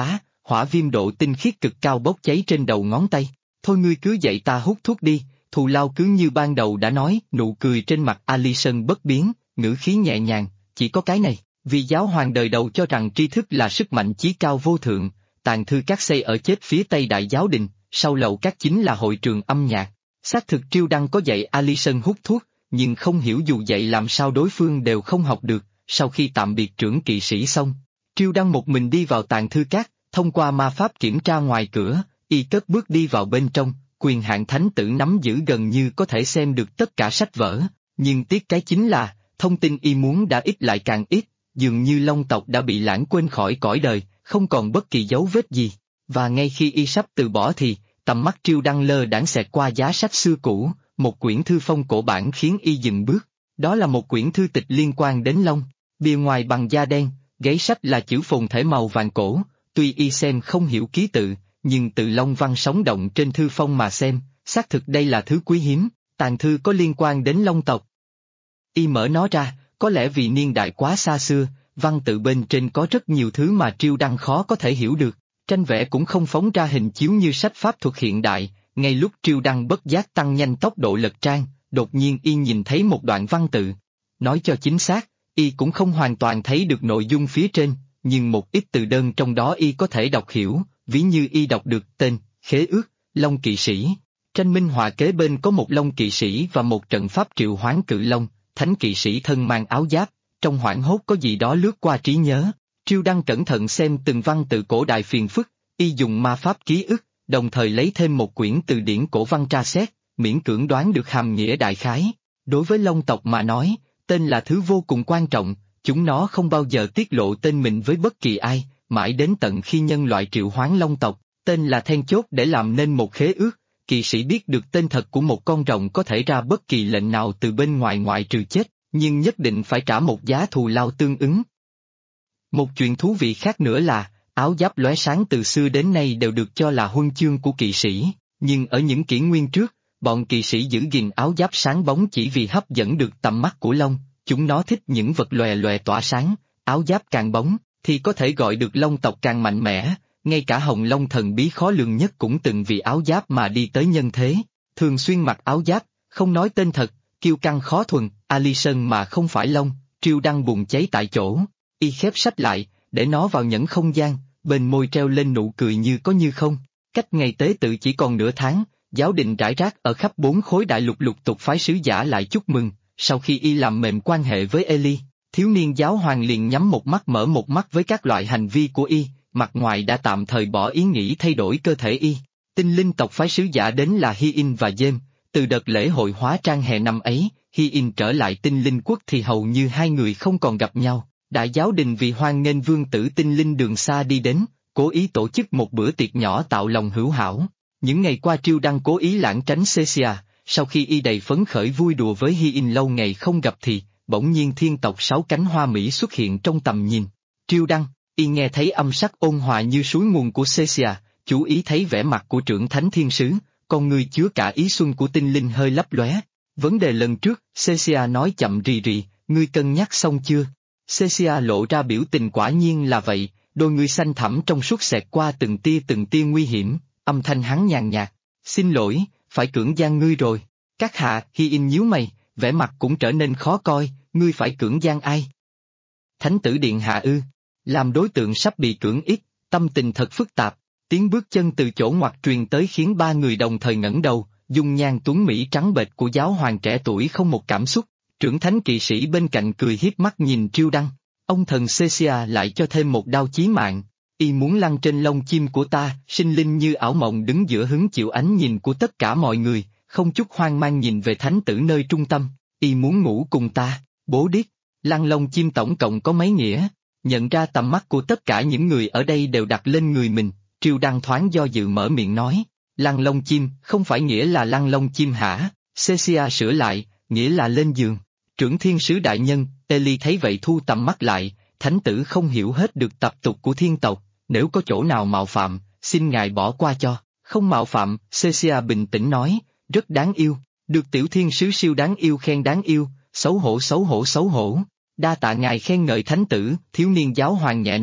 hỏa viêm độ tinh khiết cực cao bốc cháy trên đầu ngón tay. Thôi ngươi cứ dạy ta hút thuốc đi, thù lao cứ như ban đầu đã nói. Nụ cười trên mặt Alison bất biến, ngữ khí nhẹ nhàng, chỉ có cái này. Vì giáo hoàng đời đầu cho rằng tri thức là sức mạnh chí cao vô thượng, tàng thư các xây ở chết phía tây đại giáo đình, sau lầu các chính là hội trường âm nhạc. Xác thực Triêu Đăng có dạy Alison hút thuốc, nhưng không hiểu dù dạy làm sao đối phương đều không học được. Sau khi tạm biệt trưởng kỵ sĩ xong, Triêu Đăng một mình đi vào tàng thư các, thông qua ma pháp kiểm tra ngoài cửa, y cất bước đi vào bên trong, quyền hạn thánh tử nắm giữ gần như có thể xem được tất cả sách vở, nhưng tiếc cái chính là, thông tin y muốn đã ít lại càng ít, dường như Long tộc đã bị lãng quên khỏi cõi đời, không còn bất kỳ dấu vết gì, và ngay khi y sắp từ bỏ thì, tầm mắt Triêu Đăng lơ đãng xẹt qua giá sách xưa cũ, một quyển thư phong cổ bản khiến y dừng bước, đó là một quyển thư tịch liên quan đến Long, bìa ngoài bằng da đen, gáy sách là chữ phồn thể màu vàng cổ, tuy y xem không hiểu ký tự, nhưng từ Long văn sống động trên thư phong mà xem, xác thực đây là thứ quý hiếm, tàng thư có liên quan đến Long tộc. Y mở nó ra, có lẽ vì niên đại quá xa xưa, văn tự bên trên có rất nhiều thứ mà Triêu Đăng khó có thể hiểu được, tranh vẽ cũng không phóng ra hình chiếu như sách pháp thuật hiện đại, ngay lúc Triêu Đăng bất giác tăng nhanh tốc độ lật trang, đột nhiên y nhìn thấy một đoạn văn tự. Nói cho chính xác, y cũng không hoàn toàn thấy được nội dung phía trên, nhưng một ít từ đơn trong đó y có thể đọc hiểu, ví như y đọc được tên, khế ước, Long kỵ sĩ. Tranh minh họa kế bên có một Long kỵ sĩ và một trận pháp triệu hoán cự Long, thánh kỵ sĩ thân mang áo giáp, trong hoảng hốt có gì đó lướt qua trí nhớ. Triêu Đăng cẩn thận xem từng văn tự cổ đại phiền phức, y dùng ma pháp ký ức, đồng thời lấy thêm một quyển từ điển cổ văn tra xét, miễn cưỡng đoán được hàm nghĩa đại khái. Đối với Long tộc mà nói, tên là thứ vô cùng quan trọng, chúng nó không bao giờ tiết lộ tên mình với bất kỳ ai, mãi đến tận khi nhân loại triệu hoán Long tộc, tên là then chốt để làm nên một khế ước, kỵ sĩ biết được tên thật của một con rồng có thể ra bất kỳ lệnh nào từ bên ngoài ngoại trừ chết, nhưng nhất định phải trả một giá thù lao tương ứng. Một chuyện thú vị khác nữa là, áo giáp lóe sáng từ xưa đến nay đều được cho là huân chương của kỵ sĩ, nhưng ở những kỷ nguyên trước, bọn kỵ sĩ giữ gìn áo giáp sáng bóng chỉ vì hấp dẫn được tầm mắt của Long, chúng nó thích những vật lòe lòe tỏa sáng, áo giáp càng bóng, thì có thể gọi được Long tộc càng mạnh mẽ, ngay cả Hồng Long thần bí khó lường nhất cũng từng vì áo giáp mà đi tới nhân thế, thường xuyên mặc áo giáp, không nói tên thật, kiêu căng khó thuần, Alison mà không phải Long, Triêu Đăng bùng cháy tại chỗ, y khép sách lại, để nó vào nhẫn không gian, bên môi treo lên nụ cười như có như không, cách ngày tế tự chỉ còn nửa tháng, giáo đình rải rác ở khắp 4 khối đại lục lục tục phái sứ giả lại chúc mừng, sau khi y làm mềm quan hệ với Ellie, thiếu niên giáo hoàng liền nhắm một mắt mở một mắt với các loại hành vi của y, mặt ngoài đã tạm thời bỏ ý nghĩ thay đổi cơ thể y. Tinh linh tộc phái sứ giả đến là Hi-in và James, từ đợt lễ hội hóa trang hè năm ấy, Hi-in trở lại tinh linh quốc thì hầu như hai người không còn gặp nhau. Đại giáo đình vì hoan nghênh vương tử tinh linh đường xa đi đến, cố ý tổ chức một bữa tiệc nhỏ tạo lòng hữu hảo. Những ngày qua Triêu Đăng cố ý lảng tránh Cecia, sau khi y đầy phấn khởi vui đùa với Hi-in lâu ngày không gặp thì, bỗng nhiên thiên tộc 6 cánh hoa Mỹ xuất hiện trong tầm nhìn. Triêu Đăng, y nghe thấy âm sắc ôn hòa như suối nguồn của Cecia, chú ý thấy vẻ mặt của trưởng thánh thiên sứ, con người chứa cả ý xuân của tinh linh hơi lấp lóe. Vấn đề lần trước, Cecia nói chậm rì rì, ngươi cân nhắc xong chưa? Cecia lộ ra biểu tình quả nhiên là vậy, đôi người xanh thẳm trong suốt xẹt qua từng tia nguy hiểm, âm thanh hắn nhàn nhạt, xin lỗi, phải cưỡng gian ngươi rồi. Các hạ, Hi-in nhíu mày, vẻ mặt cũng trở nên khó coi, ngươi phải cưỡng gian ai? Thánh tử điện hạ ư? Làm đối tượng sắp bị cưỡng ép, tâm tình thật phức tạp, tiếng bước chân từ chỗ ngoặt truyền tới khiến ba người đồng thời ngẩng đầu, dung nhan tuấn mỹ trắng bệch của giáo hoàng trẻ tuổi không một cảm xúc, trưởng thánh kỵ sĩ bên cạnh cười hiếp mắt nhìn Triêu Đăng, ông thần Cecia lại cho thêm một đao chí mạng, y muốn lăn trên lông chim của ta, sinh linh như ảo mộng đứng giữa hứng chịu ánh nhìn của tất cả mọi người, không chút hoang mang nhìn về thánh tử nơi trung tâm, y muốn ngủ cùng ta, bố điếc, lăn lông chim tổng cộng có mấy nghĩa, nhận ra tầm mắt của tất cả những người ở đây đều đặt lên người mình, Triêu Đăng thoáng do dự mở miệng nói, lăn lông chim, không phải nghĩa là lăn lông chim hả? Cecia sửa lại, nghĩa là lên giường. Trưởng thiên sứ đại nhân, Ellie thấy vậy thu tầm mắt lại, thánh tử không hiểu hết được tập tục của thiên tộc, nếu có chỗ nào mạo phạm, xin ngài bỏ qua cho. Không mạo phạm, Cecia bình tĩnh nói, rất đáng yêu, được tiểu thiên sứ siêu đáng yêu khen đáng yêu, xấu hổ xấu hổ xấu hổ. Đa tạ ngài khen ngợi thánh tử, thiếu niên giáo hoàng nhẹ nói,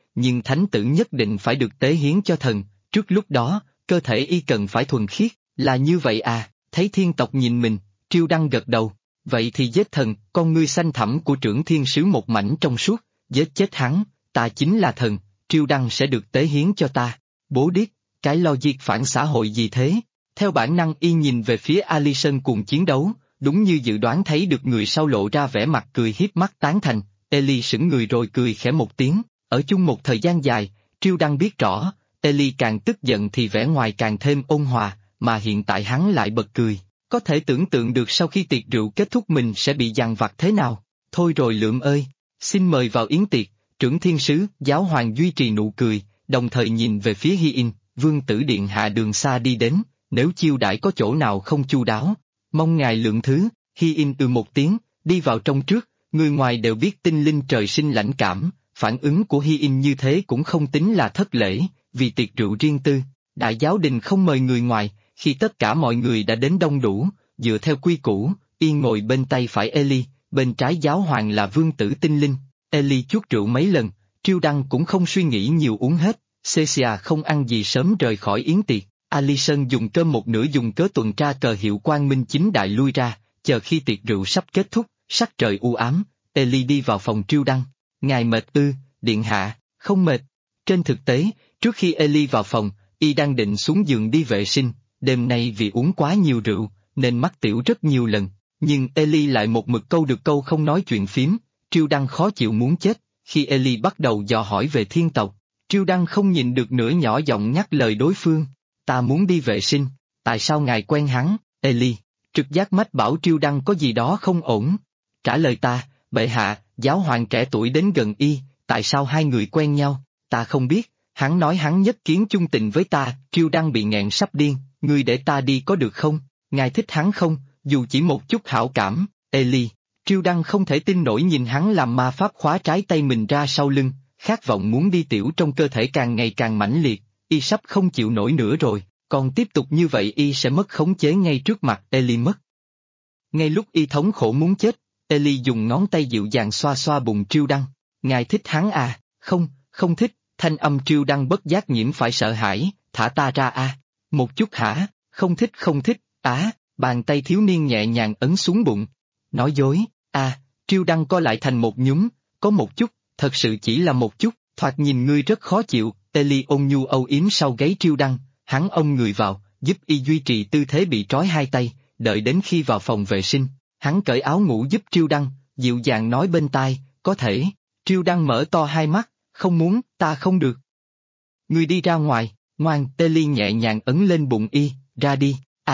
nhưng thánh tử nhất định phải được tế hiến cho thần, trước lúc đó, cơ thể y cần phải thuần khiết, là như vậy à, thấy thiên tộc nhìn mình, Triêu Đăng gật đầu, vậy thì giết thần, con ngươi xanh thẳm của trưởng thiên sứ một mảnh trong suốt, giết chết hắn, ta chính là thần, Triêu Đăng sẽ được tế hiến cho ta, bố điếc, cái logic phản xã hội gì thế? Theo bản năng y nhìn về phía Alicent cùng chiến đấu, đúng như dự đoán thấy được người sau lộ ra vẻ mặt cười hiếp mắt tán thành, Ellie sững người rồi cười khẽ một tiếng, ở chung một thời gian dài, Triêu Đăng biết rõ, Ellie càng tức giận thì vẻ ngoài càng thêm ôn hòa, mà hiện tại hắn lại bật cười, có thể tưởng tượng được sau khi tiệc rượu kết thúc mình sẽ bị dằn vặt thế nào, thôi rồi Lượm ơi, xin mời vào yến tiệc, trưởng thiên sứ, giáo hoàng duy trì nụ cười, đồng thời nhìn về phía Hi-in, vương tử điện hạ đường xa đi đến, nếu chiêu đãi có chỗ nào không chu đáo, mong ngài lượng thứ, Hi-in một tiếng, đi vào trong trước, người ngoài đều biết tinh linh trời sinh lãnh cảm, phản ứng của Hi-in như thế cũng không tính là thất lễ, vì tiệc rượu riêng tư, đại giáo đình không mời người ngoài, khi tất cả mọi người đã đến đông đủ, dựa theo quy củ, y ngồi bên tay phải Ellie, bên trái giáo hoàng là vương tử tinh linh, Ellie chuốt rượu mấy lần, Triêu Đăng cũng không suy nghĩ nhiều uống hết, Cecia không ăn gì sớm rời khỏi yến tiệc. Alicent dùng cơm một nửa dùng cớ tuần tra cờ hiệu quang minh chính đại lui ra, chờ khi tiệc rượu sắp kết thúc, sắc trời u ám, Ellie đi vào phòng Triêu Đăng. Ngài mệt ư, điện hạ, không mệt. Trên thực tế, trước khi Ellie vào phòng, y đang định xuống giường đi vệ sinh, đêm nay vì uống quá nhiều rượu, nên mắc tiểu rất nhiều lần, nhưng Ellie lại một mực câu được câu không nói chuyện phím, Triêu Đăng khó chịu muốn chết, khi Ellie bắt đầu dò hỏi về thiên tộc, Triêu Đăng không nhìn được nữa nhỏ giọng nhắc lời đối phương. Ta muốn đi vệ sinh, tại sao ngài quen hắn, Ellie? Trực giác mách bảo Triêu Đăng có gì đó không ổn. Trả lời ta, bệ hạ, giáo hoàng trẻ tuổi đến gần y, tại sao hai người quen nhau, ta không biết, hắn nói hắn nhất kiến chung tình với ta, Triêu Đăng bị nghẹn sắp điên, ngươi để ta đi có được không, ngài thích hắn không, dù chỉ một chút hảo cảm, Ellie. Triêu Đăng không thể tin nổi nhìn hắn làm ma pháp khóa trái tay mình ra sau lưng, khát vọng muốn đi tiểu trong cơ thể càng ngày càng mãnh liệt. Y sắp không chịu nổi nữa rồi, còn tiếp tục như vậy y sẽ mất khống chế ngay trước mặt Ellie mất. Ngay lúc y thống khổ muốn chết, Ellie dùng ngón tay dịu dàng xoa xoa bụng Triêu Đăng. Ngài thích hắn à? Không, không thích, thanh âm Triêu Đăng bất giác nhiễm phải sợ hãi, thả ta ra à? Một chút hả? Không thích, bàn tay thiếu niên nhẹ nhàng ấn xuống bụng. Nói dối, Triêu Đăng co lại thành một nhúm, có một chút, thật sự chỉ là một chút, thoạt nhìn ngươi rất khó chịu. Ellie ôn nhu âu yếm sau gáy Triêu Đăng, hắn ôm người vào, giúp y duy trì tư thế bị trói hai tay, đợi đến khi vào phòng vệ sinh, hắn cởi áo ngủ giúp Triêu Đăng, dịu dàng nói bên tai, có thể. Triêu Đăng mở to hai mắt, không muốn, ta không được. Ngươi đi ra ngoài, ngoan. Ellie nhẹ nhàng ấn lên bụng y, ra đi,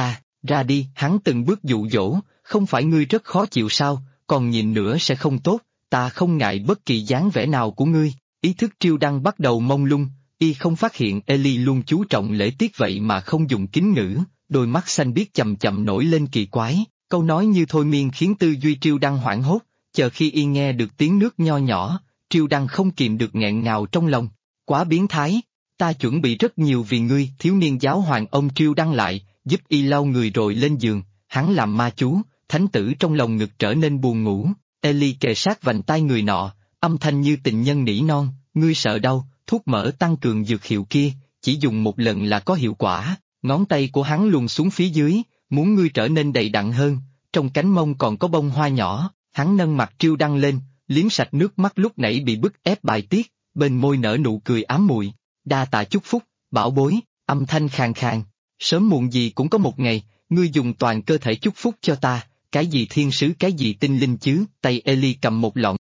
ra đi. Hắn từng bước dụ dỗ, không phải ngươi rất khó chịu sao, còn nhìn nữa sẽ không tốt, ta không ngại bất kỳ dáng vẻ nào của ngươi. Ý thức Triêu Đăng bắt đầu mông lung. Y không phát hiện Ellie luôn chú trọng lễ tiết vậy mà không dùng kính ngữ, đôi mắt xanh biếc chậm chậm nổi lên kỳ quái, câu nói như thôi miên khiến tư duy Triêu Đăng hoảng hốt, chờ khi y nghe được tiếng nước nho nhỏ, Triêu Đăng không kìm được nghẹn ngào trong lòng, quá biến thái, ta chuẩn bị rất nhiều vì ngươi. Thiếu niên giáo hoàng ông Triêu Đăng lại, giúp y lau người rồi lên giường, hắn làm ma chú, thánh tử trong lòng ngực trở nên buồn ngủ, Ellie kề sát vành tai người nọ, âm thanh như tình nhân nỉ non, ngươi sợ đau. Thuốc mỡ tăng cường dược hiệu kia, chỉ dùng một lần là có hiệu quả, ngón tay của hắn luồn xuống phía dưới, muốn ngươi trở nên đầy đặn hơn, trong cánh mông còn có bông hoa nhỏ, hắn nâng mặt Triêu Đăng lên, liếm sạch nước mắt lúc nãy bị bức ép bài tiết, bên môi nở nụ cười ám muội, đa tạ chúc phúc, bảo bối, âm thanh khàn khàn, sớm muộn gì cũng có một ngày, ngươi dùng toàn cơ thể chúc phúc cho ta, cái gì thiên sứ cái gì tinh linh chứ, tay Ellie cầm một lọn.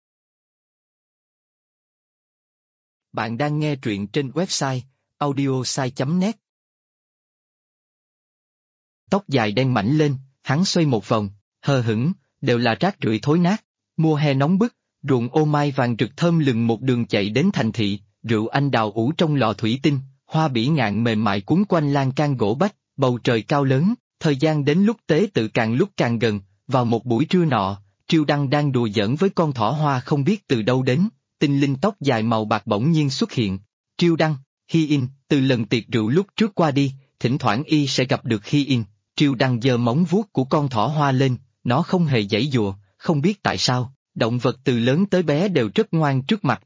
Bạn đang nghe truyện trên website audiosai.net. Tóc dài đen mảnh lên, hắn xoay một vòng, hờ hững, đều là rác rưởi thối nát. Mùa hè nóng bức, ruộng ô mai vàng rực thơm lừng một đường chạy đến thành thị, rượu anh đào ủ trong lò thủy tinh, hoa bỉ ngạn mềm mại cuốn quanh lan can gỗ bách, bầu trời cao lớn, thời gian đến lúc tế tự càng lúc càng gần. Vào một buổi trưa nọ, Triêu Đăng đang đùa giỡn với con thỏ hoa không biết từ đâu đến. Tinh linh tóc dài màu bạc bỗng nhiên xuất hiện. Triêu Đăng, Hi-in, từ lần tiệc rượu lúc trước qua đi, thỉnh thoảng y sẽ gặp được Hi-in. Triêu Đăng giơ móng vuốt của con thỏ hoa lên, nó không hề giãy giụa, không biết tại sao, động vật từ lớn tới bé đều rất ngoan trước mặt y.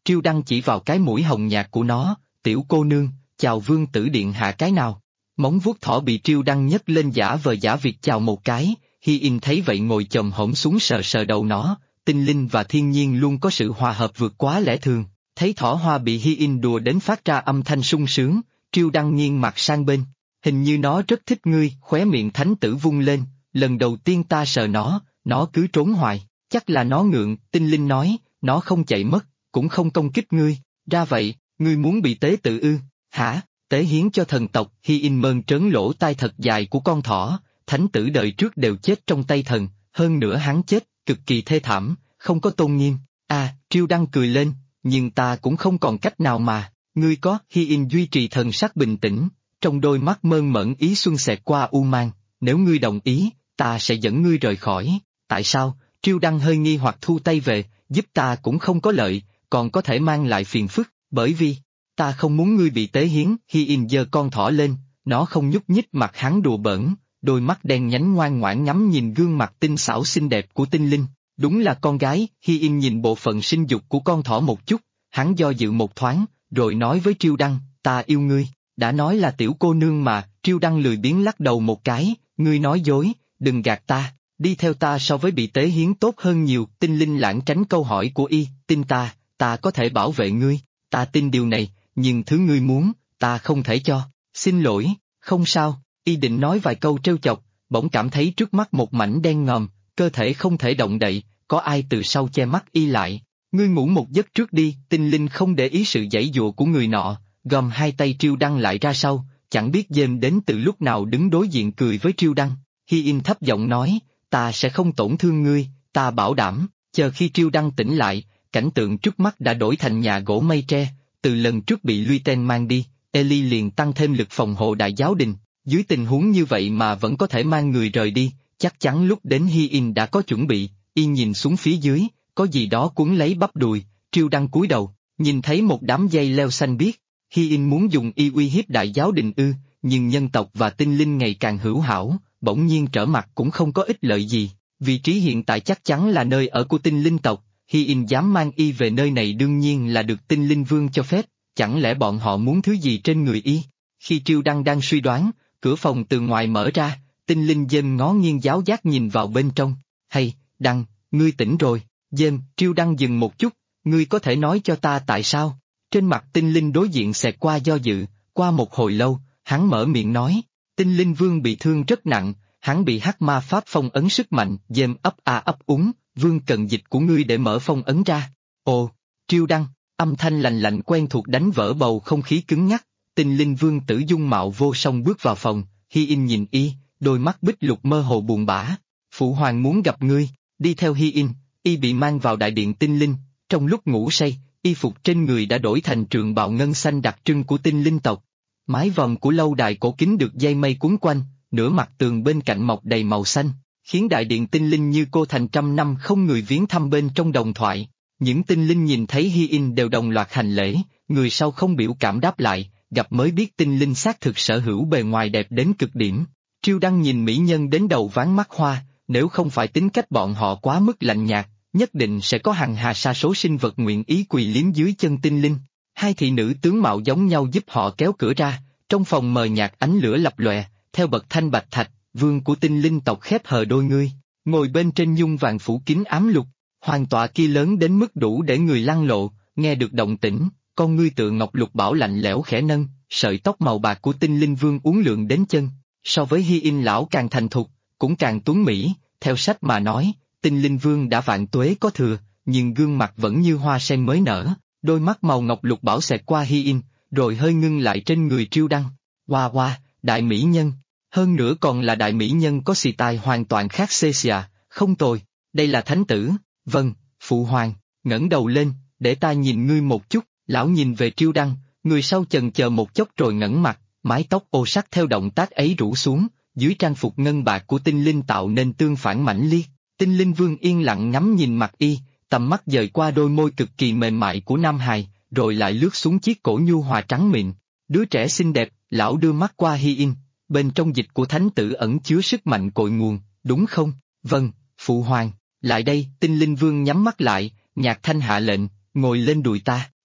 Triêu Đăng chỉ vào cái mũi hồng nhạt của nó, tiểu cô nương, chào vương tử điện hạ cái nào. Móng vuốt thỏ bị Triêu Đăng nhấc lên giả vờ giả việc chào một cái, Hi In thấy vậy ngồi chồm hổm xuống sờ sờ đầu nó, tinh linh và thiên nhiên luôn có sự hòa hợp vượt quá lẽ thường. Thấy thỏ hoa bị Hi In đùa đến phát ra âm thanh sung sướng, Triêu Đăng nghiêng mặt sang bên. Hình như nó rất thích ngươi, khóe miệng thánh tử vung lên, lần đầu tiên ta sờ nó cứ trốn hoài, chắc là nó ngượng, tinh linh nói, nó không chạy mất, cũng không công kích ngươi, ra vậy, ngươi muốn bị tế tự ư, hả, tế hiến cho thần tộc, Hi In mơn trớn lỗ tai thật dài của con thỏ, thánh tử đời trước đều chết trong tay thần, hơn nữa hắn chết, cực kỳ thê thảm, không có tôn nghiêm, Triêu Đăng cười lên, nhưng ta cũng không còn cách nào mà, ngươi có, Hi In duy trì thần sắc bình tĩnh, trong đôi mắt mơn mởn ý xuân xẹt qua u mang, nếu ngươi đồng ý, ta sẽ dẫn ngươi rời khỏi, tại sao, Triêu Đăng hơi nghi hoặc thu tay về, giúp ta cũng không có lợi, còn có thể mang lại phiền phức, bởi vì, ta không muốn ngươi bị tế hiến, Hi In giơ con thỏ lên, nó không nhúc nhích mặt hắn đùa bỡn, đôi mắt đen nhánh ngoan ngoãn ngắm nhìn gương mặt tinh xảo xinh đẹp của tinh linh, đúng là con gái, Hi In nhìn bộ phận sinh dục của con thỏ một chút, hắn do dự một thoáng, rồi nói với Triêu Đăng, ta yêu ngươi, đã nói là tiểu cô nương mà, Triêu Đăng lười biếng lắc đầu một cái, ngươi nói dối, đừng gạt ta, đi theo ta so với bị tế hiến tốt hơn nhiều, tinh linh lãng tránh câu hỏi của tin ta có thể bảo vệ ngươi, ta tin điều này, nhưng thứ ngươi muốn, ta không thể cho, xin lỗi, không sao, định nói vài câu trêu chọc, bỗng cảm thấy trước mắt một mảnh đen ngòm, cơ thể không thể động đậy, có ai từ sau che mắt lại, ngươi ngủ một giấc trước đi, tinh linh không để ý sự giãy giụa của người nọ, gom hai tay Triêu Đăng lại ra sau, chẳng biết dêm đến từ lúc nào đứng đối diện cười với Triêu Đăng, Hi In thấp giọng nói, ta sẽ không tổn thương ngươi, ta bảo đảm, chờ khi Triêu Đăng tỉnh lại, cảnh tượng trước mắt đã đổi thành nhà gỗ mây tre, từ lần trước bị Luiten mang đi, Eli liền tăng thêm lực phòng hộ đại giáo đình, dưới tình huống như vậy mà vẫn có thể mang người rời đi, chắc chắn lúc đến Hi In đã có chuẩn bị, nhìn xuống phía dưới, có gì đó cuốn lấy bắp đùi, Triêu Đăng cúi đầu, nhìn thấy một đám dây leo xanh biếc, Hi In muốn dùng uy hiếp đại giáo đình nhưng nhân tộc và tinh linh ngày càng hữu hảo, bỗng nhiên trở mặt cũng không có ích lợi gì, vị trí hiện tại chắc chắn là nơi ở của tinh linh tộc, Hi In dám mang về nơi này đương nhiên là được tinh linh vương cho phép, chẳng lẽ bọn họ muốn thứ gì trên người Khi Triêu Đăng đang suy đoán, cửa phòng từ ngoài mở ra, tinh linh dêm ngó nghiêng giáo giác nhìn vào bên trong, hay, Đăng, ngươi tỉnh rồi, dêm, Triêu Đăng dừng một chút, ngươi có thể nói cho ta tại sao? Trên mặt tinh linh đối diện xẹt qua do dự, qua một hồi lâu, hắn mở miệng nói, tinh linh vương bị thương rất nặng, hắn bị hắc ma pháp phong ấn sức mạnh, dêm ấp úng, vương cần dịch của ngươi để mở phong ấn ra. Ồ, Triêu Đăng, âm thanh lành lạnh quen thuộc đánh vỡ bầu không khí cứng nhắc, tinh linh vương tử dung mạo vô song bước vào phòng, Hi In nhìn đôi mắt bích lục mơ hồ buồn bã, phụ hoàng muốn gặp ngươi, đi theo Hi In, bị mang vào đại điện tinh linh, trong lúc ngủ say, y phục trên người đã đổi thành trường bào ngân xanh đặc trưng của tinh linh tộc. Mái vòm của lâu đài cổ kính được dây mây cuốn quanh, nửa mặt tường bên cạnh mọc đầy màu xanh, khiến đại điện tinh linh như cô thành trăm năm không người viếng thăm bên trong đồng thoại. Những tinh linh nhìn thấy Hi In đều đồng loạt hành lễ, người sau không biểu cảm đáp lại, gặp mới biết tinh linh xác thực sở hữu bề ngoài đẹp đến cực điểm. Triêu Đăng nhìn mỹ nhân đến đầu ván mắt hoa, nếu không phải tính cách bọn họ quá mức lạnh nhạt, nhất định sẽ có hằng hà sa số sinh vật nguyện ý quỳ liếm dưới chân tinh linh. Hai thị nữ tướng mạo giống nhau giúp họ kéo cửa ra, trong phòng mờ nhạt ánh lửa lập lòe, theo bậc thanh bạch thạch, vương của tinh linh tộc khép hờ đôi ngươi, ngồi bên trên nhung vàng phủ kín ám lục, hoàng tọa kia lớn đến mức đủ để người lăn lộ, nghe được động tĩnh, con ngươi tựa ngọc lục bảo lạnh lẽo khẽ nâng, sợi tóc màu bạc của tinh linh vương uốn lượn đến chân, so với Hi In lão càng thành thục, cũng càng tuấn mỹ, theo sách mà nói, tinh linh vương đã vạn tuế có thừa, nhưng gương mặt vẫn như hoa sen mới nở, đôi mắt màu ngọc lục bảo xẹt qua Hi In, rồi hơi ngưng lại trên người Triêu Đăng, hoa, đại mỹ nhân, hơn nữa còn là đại mỹ nhân có xì tai hoàn toàn khác xê xìa, không tồi, đây là thánh tử, vâng, phụ hoàng, ngẩng đầu lên, để ta nhìn ngươi một chút, lão nhìn về Triêu Đăng, người sau chần chờ một chốc rồi ngẩng mặt, mái tóc ô sắc theo động tác ấy rủ xuống, dưới trang phục ngân bạc của tinh linh tạo nên tương phản mãnh liệt. Tinh linh vương yên lặng ngắm nhìn mặt tầm mắt dời qua đôi môi cực kỳ mềm mại của nam hài, rồi lại lướt xuống chiếc cổ nhu hòa trắng mịn. Đứa trẻ xinh đẹp, lão đưa mắt qua Hi In, bên trong dịch của thánh tử ẩn chứa sức mạnh cội nguồn, đúng không? Vâng, phụ hoàng, lại đây, tinh linh vương nhắm mắt lại, nhạc thanh hạ lệnh, ngồi lên đùi ta.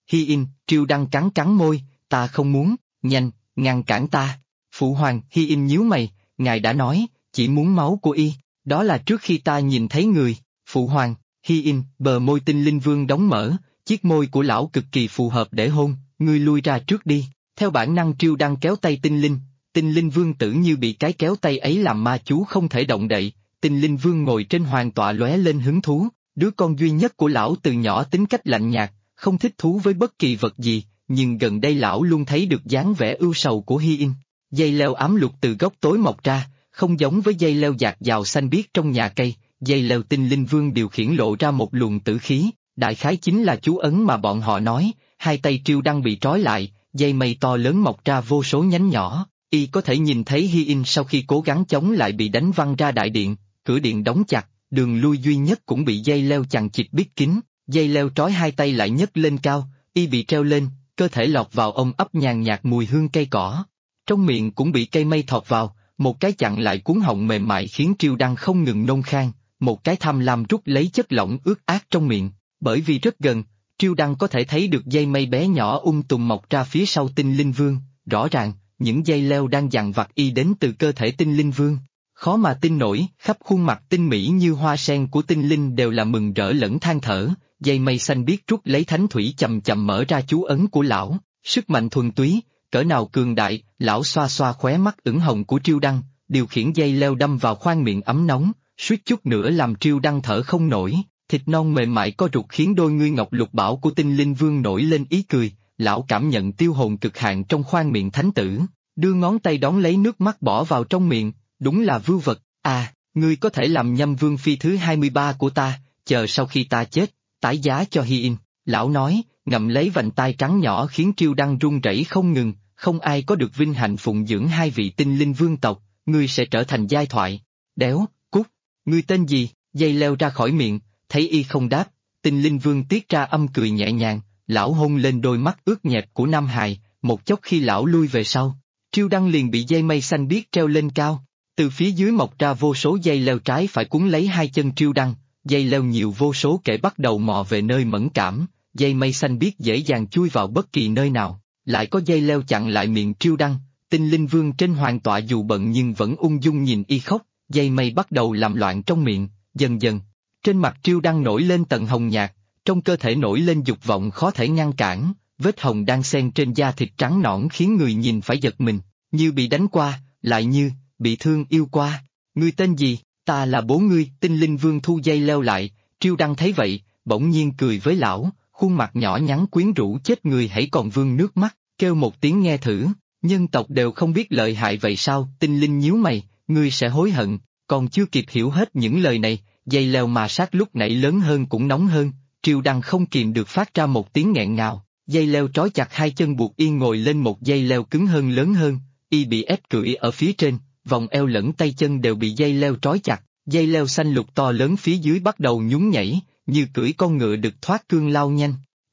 Hi In, Triêu Đăng cắn cắn môi, ta không muốn, nhanh, ngăn cản ta. Phụ hoàng, Hi In nhíu mày, ngài đã nói, chỉ muốn máu của y, đó là trước khi ta nhìn thấy người. Phụ hoàng, Hi In, bờ môi Tinh Linh Vương đóng mở, chiếc môi của lão cực kỳ phù hợp để hôn, ngươi lui ra trước đi. Theo bản năng Triêu Đăng kéo tay Tinh Linh Vương tử như bị cái kéo tay ấy làm ma chú không thể động đậy. Tinh Linh Vương ngồi trên hoàng tọa lóe lên hứng thú, đứa con duy nhất của lão từ nhỏ tính cách lạnh nhạt, không thích thú với bất kỳ vật gì, nhưng gần đây lão luôn thấy được dáng vẻ ưu sầu của Hi In. Dây leo ám lục từ góc tối mọc ra, không giống với dây leo dạt dào xanh biếc trong nhà cây, dây leo Tinh Linh Vương điều khiển lộ ra một luồng tử khí, đại khái chính là chú ấn mà bọn họ nói. Hai tay Triêu Đăng bị trói lại, dây mây to lớn mọc ra vô số nhánh nhỏ, y có thể nhìn thấy Hi In sau khi cố gắng chống lại bị đánh văng ra đại điện, cửa điện đóng chặt, đường lui duy nhất cũng bị dây leo chằng chịt bít kín, dây leo trói hai tay lại nhấc lên cao, y bị treo lên, cơ thể lọt vào ôm ấp nhàn nhạt mùi hương cây cỏ. Trong miệng cũng bị cây mây thọt vào, một cái chặn lại cuốn họng mềm mại khiến Triêu Đăng không ngừng nôn khan, một cái tham lam rút lấy chất lỏng ướt át trong miệng, bởi vì rất gần, Triêu Đăng có thể thấy được dây mây bé nhỏ tùm mọc ra phía sau Tinh Linh Vương, rõ ràng, những dây leo đang dằn vặt y đến từ cơ thể Tinh Linh Vương. Khó mà tin nổi, khắp khuôn mặt tinh mỹ như hoa sen của Tinh Linh đều là mừng rỡ lẫn than thở, dây mây xanh biếc rút lấy thánh thủy chậm chậm mở ra chú ấn của lão, sức mạnh thuần túy, cỡ nào cường đại, lão xoa xoa khóe mắt ửng hồng của Triêu Đăng, điều khiển dây leo đâm vào khoang miệng ấm nóng, suýt chút nữa làm Triêu Đăng thở không nổi, thịt non mềm mại co rụt khiến đôi ngươi ngọc lục bảo của Tinh Linh Vương nổi lên ý cười, lão cảm nhận tiêu hồn cực hạn trong khoang miệng thánh tử, đưa ngón tay đón lấy nước mắt bỏ vào trong miệng, đúng là vưu vật, ngươi có thể làm Nhâm Vương phi thứ 23 của ta, chờ sau khi ta chết, tái giá cho Hi In, lão nói, ngậm lấy vành tai trắng nhỏ khiến Triêu Đăng run rẩy không ngừng, không ai có được vinh hạnh phụng dưỡng hai vị Tinh Linh Vương tộc, ngươi sẽ trở thành giai thoại. Đéo, cút, ngươi tên gì? Dây leo ra khỏi miệng, thấy y không đáp, Tinh Linh Vương tiết ra âm cười nhẹ nhàng, lão hôn lên đôi mắt ướt nhẹp của Nam Hài, một chốc khi lão lui về sau, Triêu Đăng liền bị dây mây xanh biếc treo lên cao, từ phía dưới mọc ra vô số dây leo trái phải cuốn lấy hai chân Triêu Đăng, dây leo nhiều vô số kể bắt đầu mò về nơi mẫn cảm, dây mây xanh biếc dễ dàng chui vào bất kỳ nơi nào, lại có dây leo chặn lại miệng Triêu Đăng, Tinh Linh Vương trên hoàng tọa dù bận nhưng vẫn ung dung nhìn y khóc, dây mây bắt đầu làm loạn trong miệng, dần dần, trên mặt Triêu Đăng nổi lên tầng hồng nhạt, trong cơ thể nổi lên dục vọng khó thể ngăn cản, vết hồng đang xen trên da thịt trắng nõn khiến người nhìn phải giật mình, như bị đánh qua, lại như bị thương yêu qua. Ngươi tên gì? Ta là bố ngươi. Tinh Linh Vương thu dây leo lại, Triêu Đăng thấy vậy, bỗng nhiên cười với lão, khuôn mặt nhỏ nhắn quyến rũ chết người hãy còn vương nước mắt, kêu một tiếng nghe thử, nhân tộc đều không biết lợi hại vậy sao? Tinh Linh nhíu mày, ngươi sẽ hối hận, còn chưa kịp hiểu hết những lời này, dây leo mà sát lúc nãy lớn hơn cũng nóng hơn, Triêu Đăng không kìm được phát ra một tiếng nghẹn ngào, dây leo trói chặt hai chân buộc y ngồi lên một dây leo cứng hơn lớn hơn, y bị ép cưỡi ở phía trên, vòng eo lẫn tay chân đều bị dây leo trói chặt, dây leo xanh lục to lớn phía dưới bắt đầu nhún nhảy, như cưỡi con ngựa được thoát cương lao nhanh.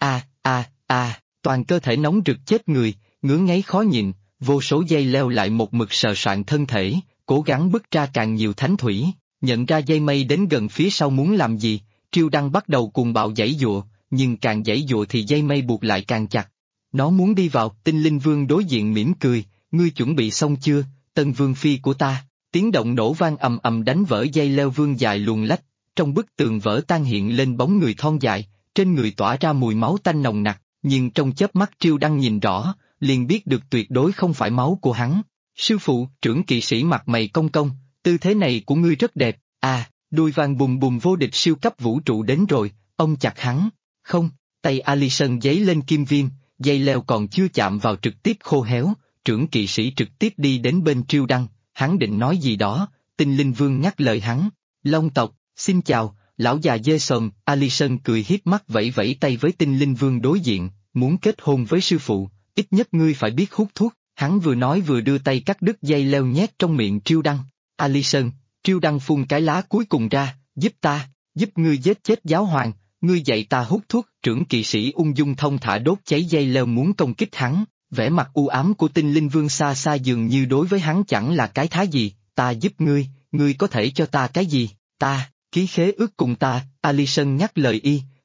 Toàn cơ thể nóng rực chết người, ngứa ngáy khó nhịn, vô số dây leo lại một mực sờ soạn thân thể, cố gắng bứt ra càng nhiều thánh thủy, nhận ra dây mây đến gần phía sau muốn làm gì, Triêu Đăng bắt đầu cuồng bạo giãy giụa, nhưng càng giãy giụa thì dây mây buộc lại càng chặt. Nó muốn đi vào, Tinh Linh Vương đối diện mỉm cười, ngươi chuẩn bị xong chưa, Tân Vương phi của ta? Tiếng động nổ vang ầm ầm đánh vỡ dây leo vương dài luồn lách, trong bức tường vỡ tan hiện lên bóng người thon dài, trên người tỏa ra mùi máu tanh nồng nặc, nhưng trong chớp mắt Triêu Đăng nhìn rõ, liền biết được tuyệt đối không phải máu của hắn. Sư phụ, trưởng kỵ sĩ mặt mày cong cong, tư thế này của ngươi rất đẹp, đuôi vàng bùm bùm vô địch siêu cấp vũ trụ đến rồi, ông chặt hắn. Không, tay Alison giấy lên kim viêm, dây leo còn chưa chạm vào trực tiếp khô héo, trưởng kỵ sĩ trực tiếp đi đến bên Triêu Đăng, hắn định nói gì đó, Tinh Linh Vương ngắt lời hắn, Long tộc, xin chào, lão già dê sồm, Alison cười hiếp mắt vẫy vẫy tay với Tinh Linh Vương đối diện, muốn kết hôn với sư phụ, ít nhất ngươi phải biết hút thuốc, hắn vừa nói vừa đưa tay cắt đứt dây leo nhét trong miệng Triêu Đăng, Alison, Triêu Đăng phun cái lá cuối cùng ra, giúp ngươi giết chết giáo hoàng, ngươi dạy ta hút thuốc, trưởng kỵ sĩ ung dung thông thả đốt cháy dây leo muốn công kích hắn, vẻ mặt u ám của Tinh Linh Vương xa xa dường như đối với hắn chẳng là cái thá gì, ta giúp ngươi có thể cho ta cái gì, khí khế ước cùng ta, Alison nhắc lời y,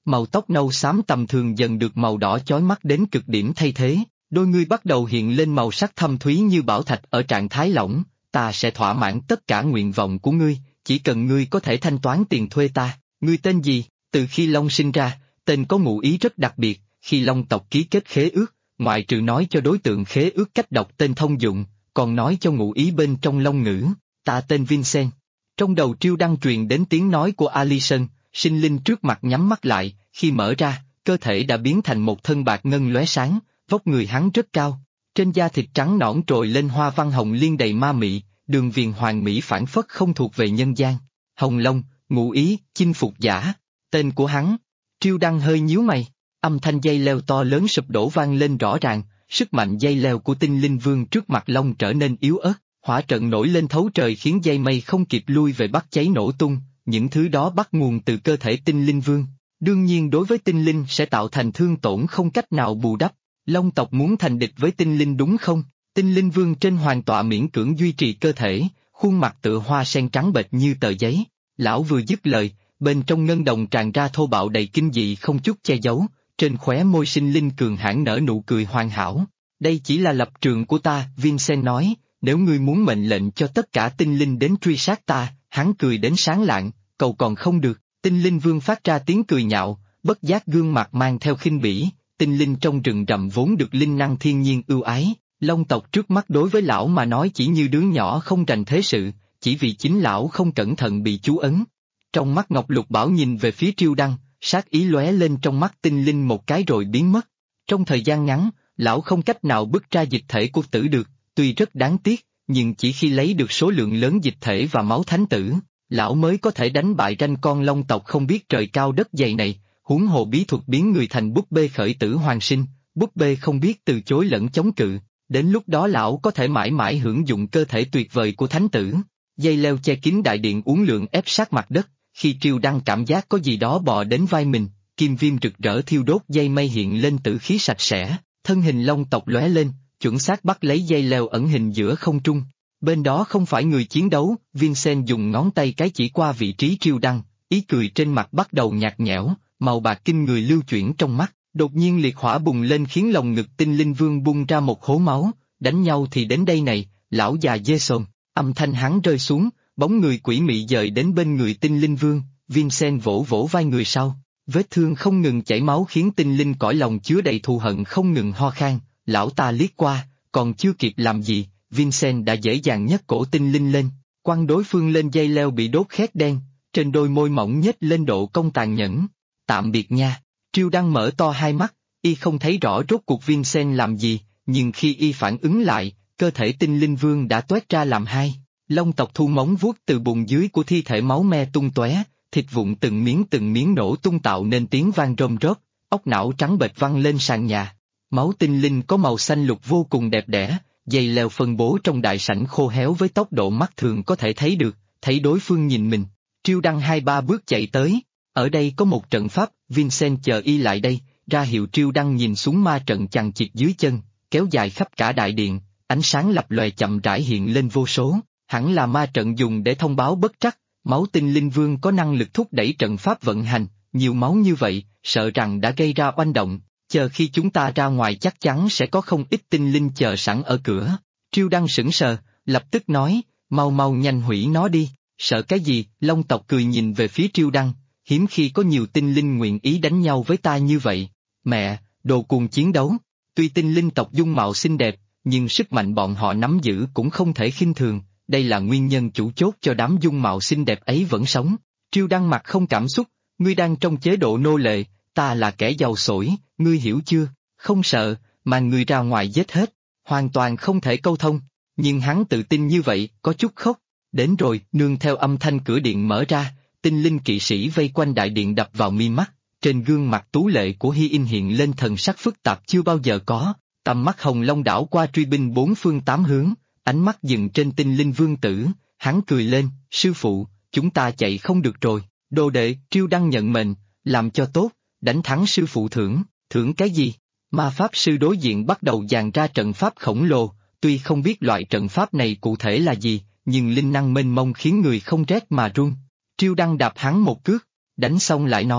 màu tóc nâu xám tầm thường dần được màu đỏ chói mắt đến cực điểm thay thế, đôi ngươi bắt đầu hiện lên màu sắc thâm thúy như bảo thạch ở trạng thái lỏng, ta sẽ thỏa mãn tất cả nguyện vọng của ngươi, chỉ cần ngươi có thể thanh toán tiền thuê ta. Ngươi tên gì? Từ khi Long sinh ra, tên có ngụ ý rất đặc biệt, khi Long tộc ký kết khế ước, ngoại trừ nói cho đối tượng khế ước cách đọc tên thông dụng, còn nói cho ngụ ý bên trong Long ngữ, ta tên Vincent. Trong đầu Triêu Đăng truyền đến tiếng nói của Alison, sinh linh trước mặt nhắm mắt lại, khi mở ra, cơ thể đã biến thành một thân bạc ngân lóe sáng, vóc người hắn rất cao, trên da thịt trắng nõn trồi lên hoa văn hồng liên đầy ma mị, đường viền hoàng mỹ phảng phất không thuộc về nhân gian. Hồng Long, ngụ ý, chinh phục giả, tên của hắn. Triêu Đăng hơi nhíu mày, âm thanh dây leo to lớn sụp đổ vang lên rõ ràng, sức mạnh dây leo của tinh linh vương trước mặt Long trở nên yếu ớt, hỏa trận nổi lên thấu trời khiến dây mây không kịp lui về bắt cháy nổ tung, những thứ đó bắt nguồn từ cơ thể tinh linh vương. Đương nhiên đối với tinh linh sẽ tạo thành thương tổn không cách nào bù đắp. Long tộc muốn thành địch với tinh linh đúng không? Tinh linh vương trên hoàng tọa miễn cưỡng duy trì cơ thể, khuôn mặt tựa hoa sen trắng bệch như tờ giấy. Lão vừa dứt lời, bên trong ngân đồng tràn ra thô bạo đầy kinh dị không chút che giấu, trên khóe môi sinh linh cường hãn nở nụ cười hoàn hảo. Đây chỉ là lập trường của ta, Vincent nói, nếu ngươi muốn mệnh lệnh cho tất cả tinh linh đến truy sát ta, hắn cười đến sáng lạng, cầu còn không được. Tinh linh vương phát ra tiếng cười nhạo, bất giác gương mặt mang theo khinh bỉ. Tinh linh trong rừng rậm vốn được linh năng thiên nhiên ưu ái, Long tộc trước mắt đối với lão mà nói chỉ như đứa nhỏ không rành thế sự, chỉ vì chính lão không cẩn thận bị chú ấn. Trong mắt Ngọc Lục Bảo nhìn về phía Triêu Đăng, sát ý lóe lên trong mắt tinh linh một cái rồi biến mất. Trong thời gian ngắn, lão không cách nào bứt ra dịch thể của tử được, tuy rất đáng tiếc, nhưng chỉ khi lấy được số lượng lớn dịch thể và máu thánh tử, lão mới có thể đánh bại ranh con Long tộc không biết trời cao đất dày này. Huống hồ bí thuật biến người thành búp bê khởi tử hoàn sinh, búp bê không biết từ chối lẫn chống cự, đến lúc đó lão có thể mãi mãi hưởng dụng cơ thể tuyệt vời của thánh tử. Dây leo che kín đại điện uốn lượn ép sát mặt đất, khi Triêu Đăng cảm giác có gì đó bò đến vai mình, kim viêm rực rỡ thiêu đốt dây mây hiện lên tử khí sạch sẽ, thân hình Long tộc lóe lên, chuẩn xác bắt lấy dây leo ẩn hình giữa không trung. Bên đó không phải người chiến đấu, Vincent dùng ngón tay cái chỉ qua vị trí Triêu Đăng, ý cười trên mặt bắt đầu nhạt nhẽo. Màu bạc kinh người lưu chuyển trong mắt, đột nhiên liệt hỏa bùng lên khiến lồng ngực tinh linh vương bung ra một hố máu, đánh nhau thì đến đây này, lão già Jason, âm thanh hắn rơi xuống, bóng người quỷ mị dời đến bên người tinh linh vương, Vincent vỗ vỗ vai người sau, vết thương không ngừng chảy máu khiến tinh linh cõi lòng chứa đầy thù hận không ngừng ho khan, lão ta liếc qua, còn chưa kịp làm gì, Vincent đã dễ dàng nhấc cổ tinh linh lên, quăng đối phương lên dây leo bị đốt khét đen, trên đôi môi mỏng nhếch lên độ cong tàn nhẫn. Tạm biệt nha. Triêu Đăng mở to hai mắt, y không thấy rõ rốt cuộc Vincent làm gì, nhưng khi y phản ứng lại, cơ thể tinh linh vương đã toét ra làm hai. Long tộc thu móng vuốt từ bùn dưới của thi thể máu me tung tóe, thịt vụn từng miếng nổ tung tạo nên tiếng vang rôm rốp, óc não trắng bệch văng lên sàn nhà. Máu tinh linh có màu xanh lục vô cùng đẹp đẽ, dây leo phân bố trong đại sảnh khô héo với tốc độ mắt thường có thể thấy được, thấy đối phương nhìn mình. Triêu Đăng 2-3 bước chạy tới. Ở đây có một trận pháp, Vincent chờ y lại đây, ra hiệu Triêu Đăng nhìn xuống ma trận chằng chịt dưới chân, kéo dài khắp cả đại điện, ánh sáng lập lòe chậm rãi hiện lên vô số, hẳn là ma trận dùng để thông báo bất trắc, máu tinh linh vương có năng lực thúc đẩy trận pháp vận hành, nhiều máu như vậy, sợ rằng đã gây ra oanh động, chờ khi chúng ta ra ngoài chắc chắn sẽ có không ít tinh linh chờ sẵn ở cửa. Triêu Đăng sững sờ, lập tức nói, mau nhanh hủy nó đi, sợ cái gì, Long tộc cười nhìn về phía Triêu Đăng. Hiếm khi có nhiều tinh linh nguyện ý đánh nhau với ta như vậy. Mẹ, đồ cuồng chiến đấu. Tuy tinh linh tộc dung mạo xinh đẹp, nhưng sức mạnh bọn họ nắm giữ cũng không thể khinh thường. Đây là nguyên nhân chủ chốt cho đám dung mạo xinh đẹp ấy vẫn sống. Triêu Đăng mặt không cảm xúc, ngươi đang trong chế độ nô lệ, ta là kẻ giàu sổi, ngươi hiểu chưa? Không sợ, mà ngươi ra ngoài giết hết. Hoàn toàn không thể câu thông. Nhưng hắn tự tin như vậy, có chút khóc. Đến rồi, nương theo âm thanh cửa điện mở ra. Tinh linh kỵ sĩ vây quanh đại điện đập vào mi mắt, trên gương mặt tú lệ của Hy In hiện lên thần sắc phức tạp chưa bao giờ có, tầm mắt hồng long đảo qua truy binh bốn phương tám hướng, ánh mắt dừng trên tinh linh vương tử, hắn cười lên, sư phụ, chúng ta chạy không được rồi, đồ đệ, Triêu Đăng nhận mệnh, làm cho tốt, đánh thắng sư phụ thưởng cái gì? Ma pháp sư đối diện bắt đầu dàn ra trận pháp khổng lồ, tuy không biết loại trận pháp này cụ thể là gì, nhưng linh năng mênh mông khiến người không rét mà run. Triêu Đăng đạp hắn một cước, đánh xong lại nói,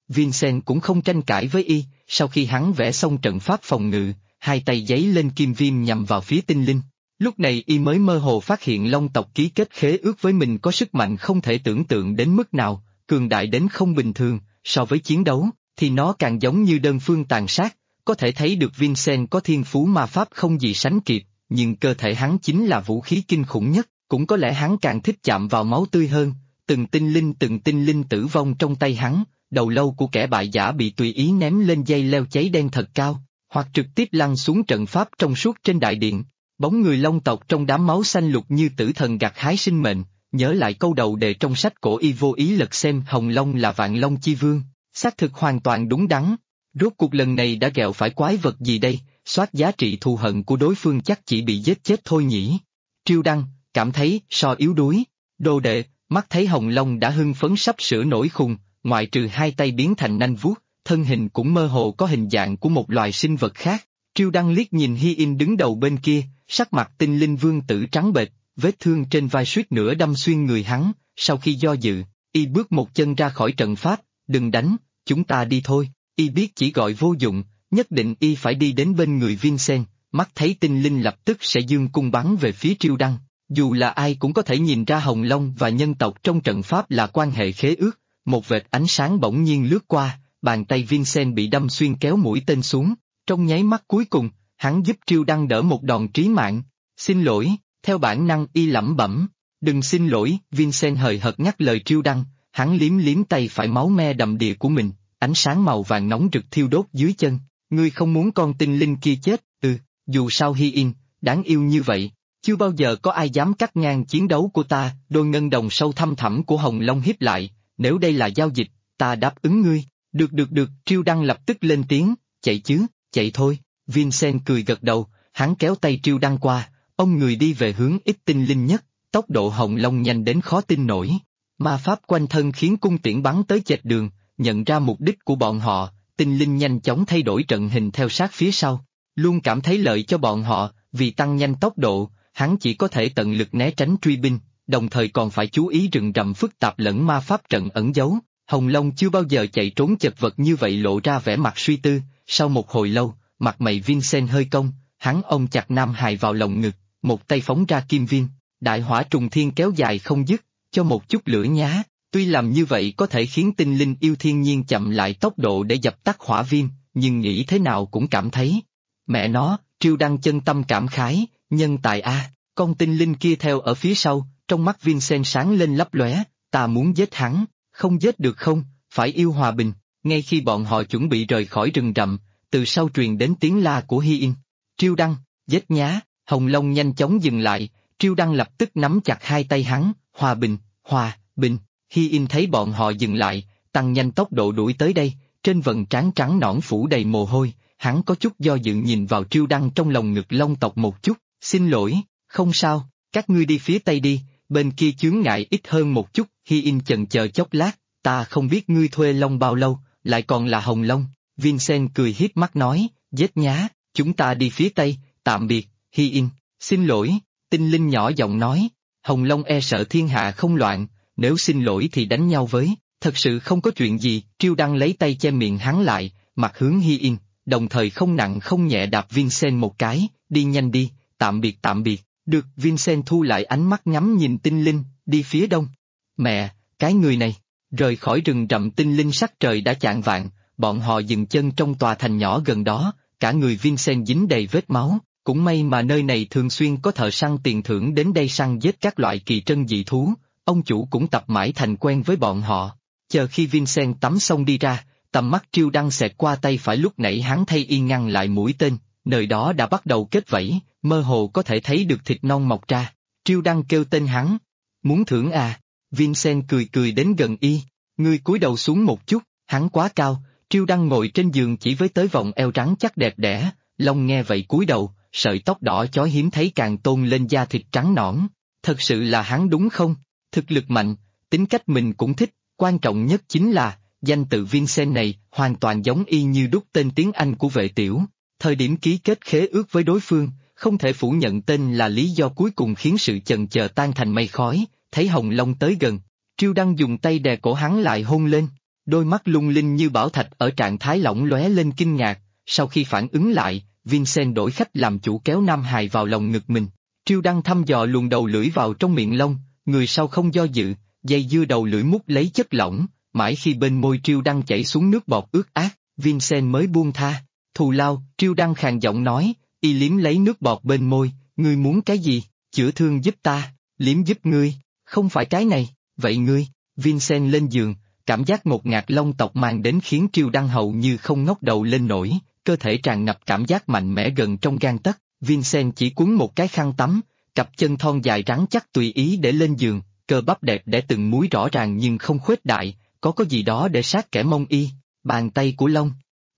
Vincent cũng không tranh cãi với y, sau khi hắn vẽ xong trận pháp phòng ngự, hai tay giấy lên kim viêm nhằm vào phía tinh linh. Lúc này y mới mơ hồ phát hiện Long tộc ký kết khế ước với mình có sức mạnh không thể tưởng tượng đến mức nào, cường đại đến không bình thường, so với chiến đấu, thì nó càng giống như đơn phương tàn sát, có thể thấy được Vincent có thiên phú ma pháp không gì sánh kịp, nhưng cơ thể hắn chính là vũ khí kinh khủng nhất, cũng có lẽ hắn càng thích chạm vào máu tươi hơn, từng tinh linh tử vong trong tay hắn, đầu lâu của kẻ bại giả bị tùy ý ném lên dây leo cháy đen thật cao, hoặc trực tiếp lăn xuống trận pháp trong suốt trên đại điện. Bóng người Long tộc trong đám máu xanh lục như tử thần gặt hái sinh mệnh, nhớ lại câu đầu đề trong sách cổ y vô ý lật xem Hồng Long là Vạn Long Chi Vương, xác thực hoàn toàn đúng đắn. Rốt cuộc lần này đã ghẹo phải quái vật gì đây, soát giá trị thù hận của đối phương chắc chỉ bị giết chết thôi nhỉ. Triêu Đăng, cảm thấy so yếu đuối. Đồ đệ, mắt thấy Hồng Long đã hưng phấn sắp sửa nổi khùng, ngoại trừ hai tay biến thành nanh vuốt, thân hình cũng mơ hồ có hình dạng của một loài sinh vật khác. Triêu Đăng liếc nhìn Hi In đứng đầu bên kia, sắc mặt tinh linh vương tử trắng bệch, vết thương trên vai suýt nữa đâm xuyên người hắn, sau khi do dự, y bước một chân ra khỏi trận pháp, đừng đánh, chúng ta đi thôi, y biết chỉ gọi vô dụng, nhất định y phải đi đến bên người Vincent, mắt thấy tinh linh lập tức sẽ giương cung bắn về phía Triêu Đăng, dù là ai cũng có thể nhìn ra Hồng Long và nhân tộc trong trận pháp là quan hệ khế ước, một vệt ánh sáng bỗng nhiên lướt qua, bàn tay Vincent bị đâm xuyên kéo mũi tên xuống, trong nháy mắt cuối cùng, hắn giúp Triêu Đăng đỡ một đòn trí mạng, xin lỗi, theo bản năng y lẩm bẩm, đừng xin lỗi, Vincent hời hợt ngắt lời Triêu Đăng, hắn liếm liếm tay phải máu me đầm đìa của mình, ánh sáng màu vàng nóng rực thiêu đốt dưới chân, ngươi không muốn con tinh linh kia chết, dù sao Hi In, đáng yêu như vậy, chưa bao giờ có ai dám cắt ngang chiến đấu của ta, đôi ngân đồng sâu thăm thẳm của Hồng Long hiếp lại, nếu đây là giao dịch, ta đáp ứng ngươi, được, Triêu Đăng lập tức lên tiếng, chạy chứ, chạy thôi, Vincent cười gật đầu, hắn kéo tay Triêu Đăng qua, ông người đi về hướng ít tinh linh nhất, tốc độ Hồng Long nhanh đến khó tin nổi, ma pháp quanh thân khiến cung tiễn bắn tới chệch đường, nhận ra mục đích của bọn họ, tinh linh nhanh chóng thay đổi trận hình theo sát phía sau, luôn cảm thấy lợi cho bọn họ, vì tăng nhanh tốc độ, hắn chỉ có thể tận lực né tránh truy binh, đồng thời còn phải chú ý rừng rậm phức tạp lẫn ma pháp trận ẩn giấu. Hồng Long chưa bao giờ chạy trốn chật vật như vậy lộ ra vẻ mặt suy tư, sau một hồi lâu, mặt mày Vincent hơi cong, hắn ôm chặt Nam Hài vào lòng ngực, một tay phóng ra kim viêm, đại hỏa trùng thiên kéo dài không dứt, cho một chút lửa nhá, tuy làm như vậy có thể khiến tinh linh yêu thiên nhiên chậm lại tốc độ để dập tắt hỏa viêm, nhưng nghĩ thế nào cũng cảm thấy. Mẹ nó, Triêu Đăng chân tâm cảm khái, nhân tài a, con tinh linh kia theo ở phía sau, trong mắt Vincent sáng lên lấp lóe, ta muốn giết hắn, không giết được không, phải yêu hòa bình, ngay khi bọn họ chuẩn bị rời khỏi rừng rậm, từ sau truyền đến tiếng la của Hi In. Triêu Đăng, giết nhá, Hồng Long nhanh chóng dừng lại, Triêu Đăng lập tức nắm chặt hai tay hắn, hòa bình, Hi In thấy bọn họ dừng lại, tăng nhanh tốc độ đuổi tới đây, trên vầng trán trắng nõn phủ đầy mồ hôi, hắn có chút do dự nhìn vào Triêu Đăng trong lòng ngực Long tộc một chút, xin lỗi, không sao, các ngươi đi phía tây đi, bên kia chướng ngại ít hơn một chút, Hi In chần chờ chốc lát, ta không biết ngươi thuê Long bao lâu, lại còn là Hồng Long, Vincent cười hiếp mắt nói, giết nhá, chúng ta đi phía tây, tạm biệt, Hi In, xin lỗi, tinh linh nhỏ giọng nói, Hồng Long e sợ thiên hạ không loạn, nếu xin lỗi thì đánh nhau với, thật sự không có chuyện gì, Triêu Đăng lấy tay che miệng hắn lại, mặt hướng Hi In, đồng thời không nặng không nhẹ đạp Vincent một cái, đi nhanh đi, tạm biệt, được, Vincent thu lại ánh mắt ngắm nhìn tinh linh, đi phía đông. Mẹ, cái người này, rời khỏi rừng rậm tinh linh sắc trời đã chạng vạng, bọn họ dừng chân trong tòa thành nhỏ gần đó, cả người Vincent dính đầy vết máu, cũng may mà nơi này thường xuyên có thợ săn tiền thưởng đến đây săn giết các loại kỳ trân dị thú, ông chủ cũng tập mãi thành quen với bọn họ. Chờ khi Vincent tắm xong đi ra, tầm mắt Triêu Đăng xẹt qua tay phải lúc nãy hắn thay y ngăn lại mũi tên, nơi đó đã bắt đầu kết vảy, mơ hồ có thể thấy được thịt non mọc ra. Triêu Đăng kêu tên hắn, muốn thưởng à? Vincent cười đến gần y, ngươi cúi đầu xuống một chút, hắn quá cao. Triêu Đăng ngồi trên giường chỉ với tới vòng eo rắn chắc đẹp đẽ, Long nghe vậy cúi đầu, sợi tóc đỏ chói hiếm thấy càng tôn lên da thịt trắng nõn. Thật sự là hắn đúng không? Thực lực mạnh, tính cách mình cũng thích, quan trọng nhất chính là, danh tự Vincent này hoàn toàn giống y như đúc tên tiếng Anh của Vệ Tiểu. Thời điểm ký kết khế ước với đối phương, không thể phủ nhận tên là lý do cuối cùng khiến sự chần chờ tan thành mây khói, thấy Hồng Long tới gần. Triêu Đăng dùng tay đè cổ hắn lại hôn lên. Đôi mắt lung linh như bảo thạch ở trạng thái lỏng lóe lên kinh ngạc, sau khi phản ứng lại, Vincent đổi khách làm chủ kéo Nam Hài vào lòng ngực mình. Triêu Đăng thăm dò luồn đầu lưỡi vào trong miệng Long, người sau không do dự, dây dưa đầu lưỡi mút lấy chất lỏng, mãi khi bên môi Triêu Đăng chảy xuống nước bọt ướt át, Vincent mới buông tha. Thù lao, Triêu Đăng khàn giọng nói, y liếm lấy nước bọt bên môi, ngươi muốn cái gì, chữa thương giúp ta, liếm giúp ngươi, không phải cái này, vậy ngươi, Vincent lên giường, cảm giác ngột ngạt long tộc mang đến khiến Triêu Đăng hầu như không ngóc đầu lên nổi, cơ thể tràn ngập cảm giác mạnh mẽ gần trong gang tấc. Vincent chỉ quấn một cái khăn tắm, cặp chân thon dài rắn chắc tùy ý để lên giường, cơ bắp đẹp để từng múi rõ ràng nhưng không khuếch đại, có gì đó để sát kẻ mông y, bàn tay của Long.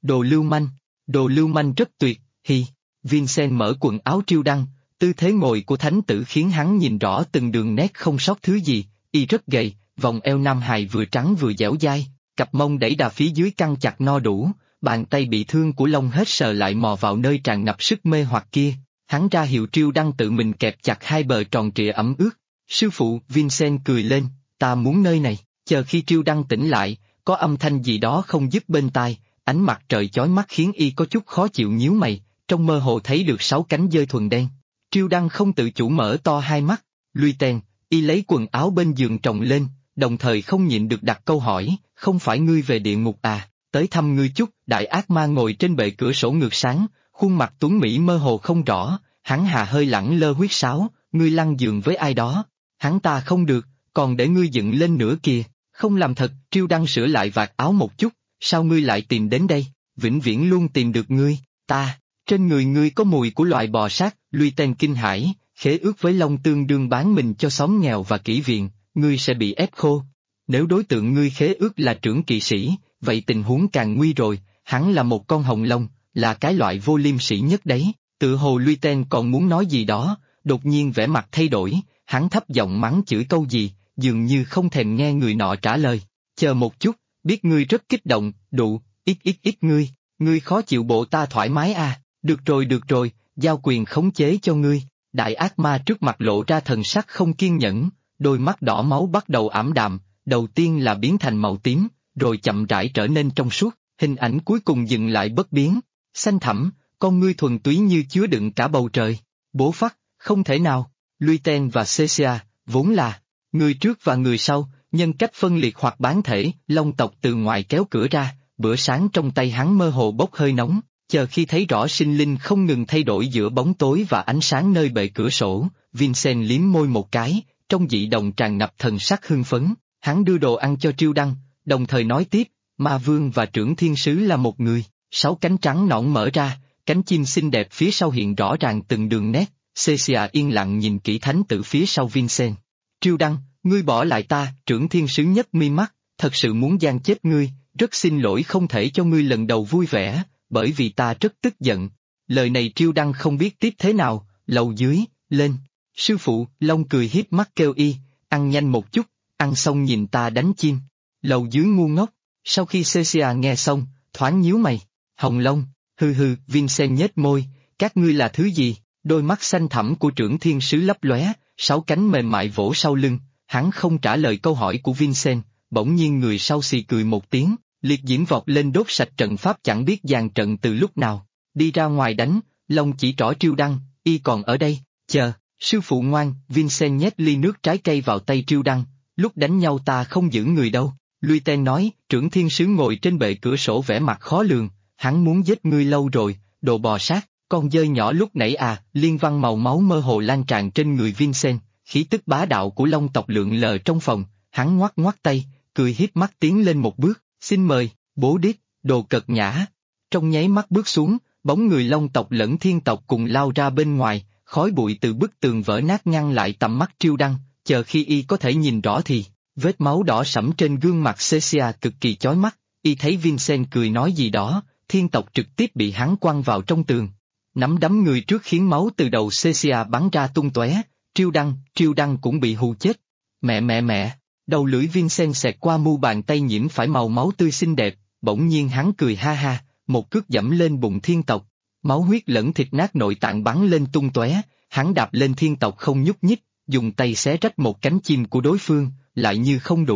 Đồ lưu manh rất tuyệt, hi. Vincent mở quần áo Triêu Đăng, tư thế ngồi của thánh tử khiến hắn nhìn rõ từng đường nét không sót thứ gì, y rất gầy, vòng eo Nam Hài vừa trắng vừa dẻo dai, cặp mông đẩy đà phía dưới căng chặt no đủ, bàn tay bị thương của Long hết sờ lại mò vào nơi tràn ngập sức mê hoặc kia, hắn ra hiệu Triêu Đăng tự mình kẹp chặt hai bờ tròn trịa ẩm ướt. Sư phụ, Vincent cười lên, ta muốn nơi này, chờ khi Triêu Đăng tỉnh lại, có âm thanh gì đó không dứt bên tai, ánh mặt trời chói mắt khiến y có chút khó chịu nhíu mày, trong mơ hồ thấy được 6 cánh dơi thuần đen. Triêu Đăng không tự chủ mở to hai mắt, lui tên, y lấy quần áo bên giường trồng lên, đồng thời không nhịn được đặt câu hỏi, không phải ngươi về địa ngục à, tới thăm ngươi chút. Đại ác ma ngồi trên bệ cửa sổ ngược sáng, khuôn mặt tuấn mỹ mơ hồ không rõ, hắn hà hơi lẳng lơ huyết sáo, ngươi lăn giường với ai đó, hắn ta không được, còn để ngươi dựng lên nữa kìa, không làm thật. Triêu Đăng sửa lại vạt áo một chút, sao ngươi lại tìm đến đây, vĩnh viễn luôn tìm được ngươi, trên người ngươi có mùi của loài bò sát. Lui tên kinh hãi, khế ước với Long tương đương bán mình cho xóm nghèo và kỹ viện, ngươi sẽ bị ép khô. Nếu đối tượng ngươi khế ước là trưởng kỵ sĩ, vậy tình huống càng nguy rồi, hắn là một con hồng long, là cái loại vô liêm sỉ nhất đấy. Tự hồ Lui tên còn muốn nói gì đó, đột nhiên vẻ mặt thay đổi, hắn thấp giọng mắng chửi câu gì, dường như không thèm nghe người nọ trả lời. Chờ một chút, biết ngươi rất kích động, ít ngươi khó chịu bộ ta thoải mái à, được rồi, giao quyền khống chế cho ngươi. Đại ác ma trước mặt lộ ra thần sắc không kiên nhẫn, đôi mắt đỏ máu bắt đầu ảm đạm, đầu tiên là biến thành màu tím, rồi chậm rãi trở nên trong suốt, hình ảnh cuối cùng dừng lại bất biến, xanh thẳm, con ngươi thuần túy như chứa đựng cả bầu trời. Bố phắc, không thể nào, Lui tên và Cecia, vốn là người trước và người sau, nhân cách phân liệt hoặc bán thể. Long tộc từ ngoài kéo cửa ra, bữa sáng trong tay hắn mơ hồ bốc hơi nóng, chờ khi thấy rõ sinh linh không ngừng thay đổi giữa bóng tối và ánh sáng nơi bệ cửa sổ, Vincent liếm môi một cái, trong dị đồng tràn ngập thần sắc hưng phấn, hắn đưa đồ ăn cho Triêu Đăng, đồng thời nói tiếp, Ma Vương và trưởng thiên sứ là một người. 6 cánh trắng nõn mở ra, cánh chim xinh đẹp phía sau hiện rõ ràng từng đường nét. Cecia yên lặng nhìn kỹ thánh tử phía sau Vincent. Triêu Đăng, ngươi bỏ lại ta. Trưởng thiên sứ nhấc mi mắt, thật sự muốn giang chết ngươi, rất xin lỗi không thể cho ngươi lần đầu vui vẻ, bởi vì ta rất tức giận. Lời này Triêu Đăng không biết tiếp thế nào, lầu dưới, lên. Sư phụ, Long cười hiếp mắt kêu y, ăn nhanh một chút, ăn xong nhìn ta đánh chim. Lầu dưới ngu ngốc. Sau khi Cecia nghe xong, thoáng nhíu mày. Hồng Long, hừ, Vincent nhếch môi, các ngươi là thứ gì? Đôi mắt xanh thẳm của trưởng thiên sứ lấp lóe, 6 cánh mềm mại vỗ sau lưng, hắn không trả lời câu hỏi của Vincent, bỗng nhiên người sau xì cười một tiếng, liệt diễm vọt lên đốt sạch trận pháp chẳng biết dàn trận từ lúc nào, đi ra ngoài đánh. Long chỉ trỏ Triêu Đăng, y còn ở đây, chờ, sư phụ ngoan. Vincent nhét ly nước trái cây vào tay Triêu Đăng, lúc đánh nhau ta không giữ người đâu. Lui tên nói, trưởng thiên sứ ngồi trên bệ cửa sổ vẻ mặt khó lường, hắn muốn giết ngươi lâu rồi, đồ bò sát, con dơi nhỏ lúc nãy à. Liên văn màu máu mơ hồ lan tràn trên người Vincent, khí tức bá đạo của Long tộc lượn lờ trong phòng, hắn ngoắc ngoắc tay, cười hiếp mắt tiến lên một bước, xin mời, bố điếc, đồ cật nhã. Trong nháy mắt bước xuống, bóng người Long tộc lẫn thiên tộc cùng lao ra bên ngoài, khói bụi từ bức tường vỡ nát ngăn lại tầm mắt Triêu Đăng, chờ khi y có thể nhìn rõ thì, vết máu đỏ sẫm trên gương mặt Cecia cực kỳ chói mắt, y thấy Vincent cười nói gì đó, thiên tộc trực tiếp bị hắn quăng vào trong tường. Nắm đấm người trước khiến máu từ đầu Cecia bắn ra tung tóe, Triêu Đăng cũng bị hù chết. Mẹ, đầu lưỡi Vincent xẹt qua mu bàn tay nhiễm phải màu máu tươi xinh đẹp, bỗng nhiên hắn cười ha ha, một cước dẫm lên bụng thiên tộc, máu huyết lẫn thịt nát nội tạng bắn lên tung tóe, hắn đạp lên thiên tộc không nhúc nhích, dùng tay xé rách một cánh chim của đối phương, lại như không đủ,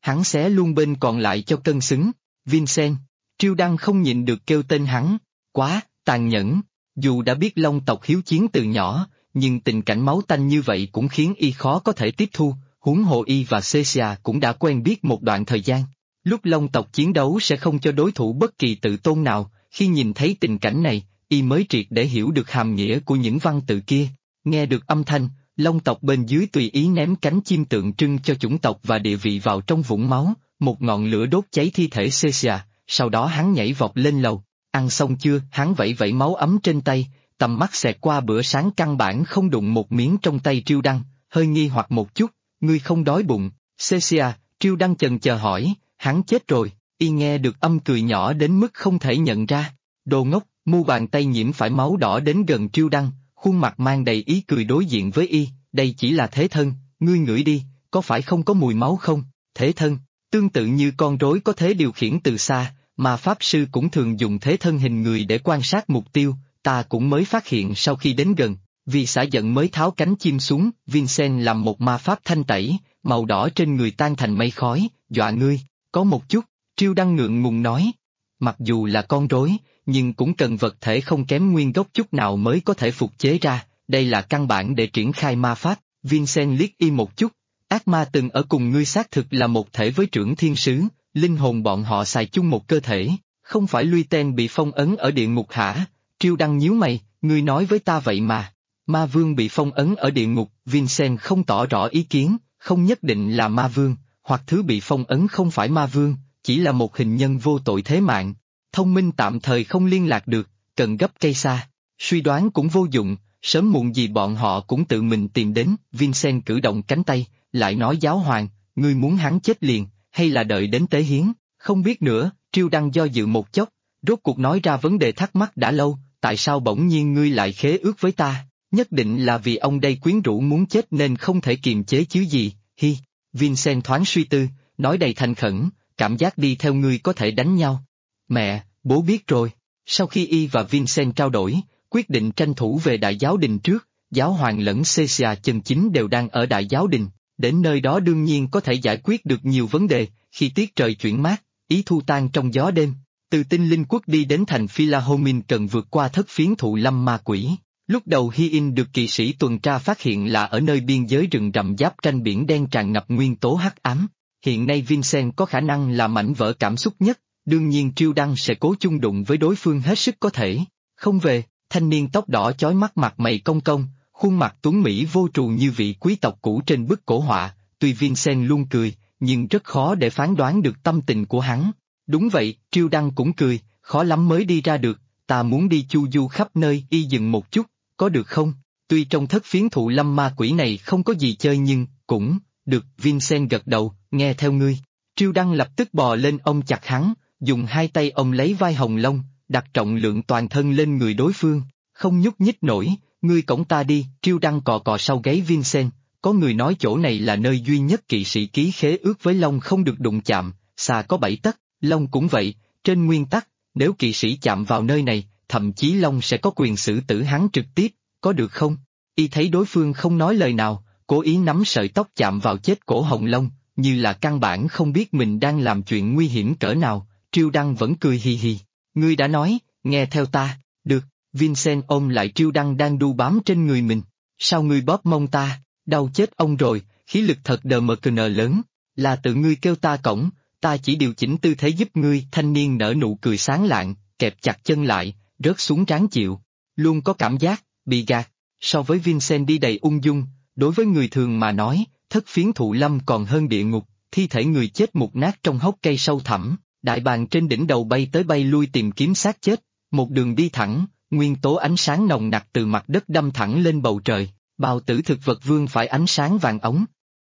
hắn xé luôn bên còn lại cho cân xứng. Vincent, Triêu Đăng không nhịn được kêu tên hắn, quá, tàn nhẫn. Dù đã biết Long tộc hiếu chiến từ nhỏ, nhưng tình cảnh máu tanh như vậy cũng khiến y khó có thể tiếp thu, huống hồ y và Cecia cũng đã quen biết một đoạn thời gian. Lúc Long tộc chiến đấu sẽ không cho đối thủ bất kỳ tự tôn nào, khi nhìn thấy tình cảnh này, y mới triệt để hiểu được hàm nghĩa của những văn tự kia. Nghe được âm thanh, Long tộc bên dưới tùy ý ném cánh chim tượng trưng cho chủng tộc và địa vị vào trong vũng máu, một ngọn lửa đốt cháy thi thể Cecia, sau đó hắn nhảy vọt lên lầu. Ăn xong chưa? Hắn vẫy vẫy máu ấm trên tay, tầm mắt xẹt qua bữa sáng căn bản không đụng một miếng trong tay Triêu Đăng, hơi nghi hoặc một chút, ngươi không đói bụng, Cecia, Triêu Đăng chần chờ hỏi, hắn chết rồi, y nghe được âm cười nhỏ đến mức không thể nhận ra, đồ ngốc, mu bàn tay nhiễm phải máu đỏ đến gần Triêu Đăng, khuôn mặt mang đầy ý cười đối diện với y, đây chỉ là thế thân, ngươi ngửi đi, có phải không có mùi máu không, thế thân, tương tự như con rối có thể điều khiển từ xa, mà Pháp Sư cũng thường dùng thế thân hình người để quan sát mục tiêu, ta cũng mới phát hiện sau khi đến gần, vì xả giận mới tháo cánh chim xuống, Vincent làm một ma pháp thanh tẩy, màu đỏ trên người tan thành mây khói, dọa ngươi, có một chút, Triêu Đăng ngượng ngùng nói. Mặc dù là con rối, nhưng cũng cần vật thể không kém nguyên gốc chút nào mới có thể phục chế ra, đây là căn bản để triển khai ma pháp, Vincent liếc y một chút, ác ma từng ở cùng ngươi xác thực là một thể với trưởng thiên sứ, linh hồn bọn họ xài chung một cơ thể, không phải Luiten bị phong ấn ở địa ngục hả? Triêu Đăng nhíu mày, ngươi nói với ta vậy mà. Ma vương bị phong ấn ở địa ngục, Vincent không tỏ rõ ý kiến, không nhất định là ma vương, hoặc thứ bị phong ấn không phải ma vương, chỉ là một hình nhân vô tội thế mạng. Thông minh tạm thời không liên lạc được, cần gấp cây xa. Suy đoán cũng vô dụng, sớm muộn gì bọn họ cũng tự mình tìm đến. Vincent cử động cánh tay, lại nói giáo hoàng, ngươi muốn hắn chết liền, hay là đợi đến tế hiến, không biết nữa. Triêu Đăng do dự một chốc, rốt cuộc nói ra vấn đề thắc mắc đã lâu, tại sao bỗng nhiên ngươi lại khế ước với ta, nhất định là vì ông đây quyến rũ muốn chết nên không thể kiềm chế chứ gì, hi. Vincent thoáng suy tư, nói đầy thành khẩn, cảm giác đi theo ngươi có thể đánh nhau. Mẹ, bố biết rồi. Sau khi y và Vincent trao đổi, quyết định tranh thủ về đại giáo đình trước, giáo hoàng lẫn Cecia chân chính đều đang ở đại giáo đình, đến nơi đó đương nhiên có thể giải quyết được nhiều vấn đề, khi tiết trời chuyển mát, ý thu tan trong gió đêm. Từ Tinh Linh Quốc đi đến thành Philahomin cần vượt qua thất phiến thụ lâm ma quỷ. Lúc đầu Hi-in được kỵ sĩ tuần tra phát hiện là ở nơi biên giới rừng rậm giáp tranh biển đen tràn ngập nguyên tố hắc ám. Hiện nay Vincent có khả năng là mảnh vỡ cảm xúc nhất, đương nhiên Triêu Đăng sẽ cố chung đụng với đối phương hết sức có thể. Không về, thanh niên tóc đỏ chói mắt mặt mày cong cong, khuôn mặt tuấn mỹ vô trù như vị quý tộc cũ trên bức cổ họa, tuy Vincent luôn cười, nhưng rất khó để phán đoán được tâm tình của hắn. Đúng vậy, Triêu Đăng cũng cười, khó lắm mới đi ra được, ta muốn đi chu du khắp nơi. Y dừng một chút, có được không? Tuy trong thất phiến thụ lâm ma quỷ này không có gì chơi nhưng, cũng, được. Vincent gật đầu, nghe theo ngươi. Triêu Đăng lập tức bò lên ôm chặt hắn, dùng hai tay ôm lấy vai Hồng Long, đặt trọng lượng toàn thân lên người đối phương, không nhúc nhích nổi, ngươi cõng ta đi. Triêu Đăng cò cò sau gáy Vincent, có người nói chỗ này là nơi duy nhất kỵ sĩ ký khế ước với Long không được đụng chạm, xa có 7 tấc, Long cũng vậy, trên nguyên tắc, nếu kỵ sĩ chạm vào nơi này, thậm chí Long sẽ có quyền xử tử hắn trực tiếp, có được không? Y thấy đối phương không nói lời nào, cố ý nắm sợi tóc chạm vào chết cổ Hồng Long, như là căn bản không biết mình đang làm chuyện nguy hiểm cỡ nào. Triêu Đăng vẫn cười hì hì, ngươi đã nói, nghe theo ta, được. Vincent ôm lại Triêu Đăng đang đu bám trên người mình, sao ngươi bóp mông ta, đau chết ông rồi, khí lực thật đờ mờ cờ nờ lớn, là tự ngươi kêu ta cõng, ta chỉ điều chỉnh tư thế giúp ngươi. Thanh niên nở nụ cười sáng lạng, kẹp chặt chân lại, rớt xuống ráng chịu, luôn có cảm giác, bị gạt. So với Vincent đi đầy ung dung, đối với người thường mà nói, thất phiến thụ lâm còn hơn địa ngục, thi thể người chết mục nát trong hốc cây sâu thẳm, đại bàng trên đỉnh đầu bay tới bay lui tìm kiếm xác chết, một đường đi thẳng, nguyên tố ánh sáng nồng nặc từ mặt đất đâm thẳng lên bầu trời, bào tử thực vật vương phải ánh sáng vàng ống.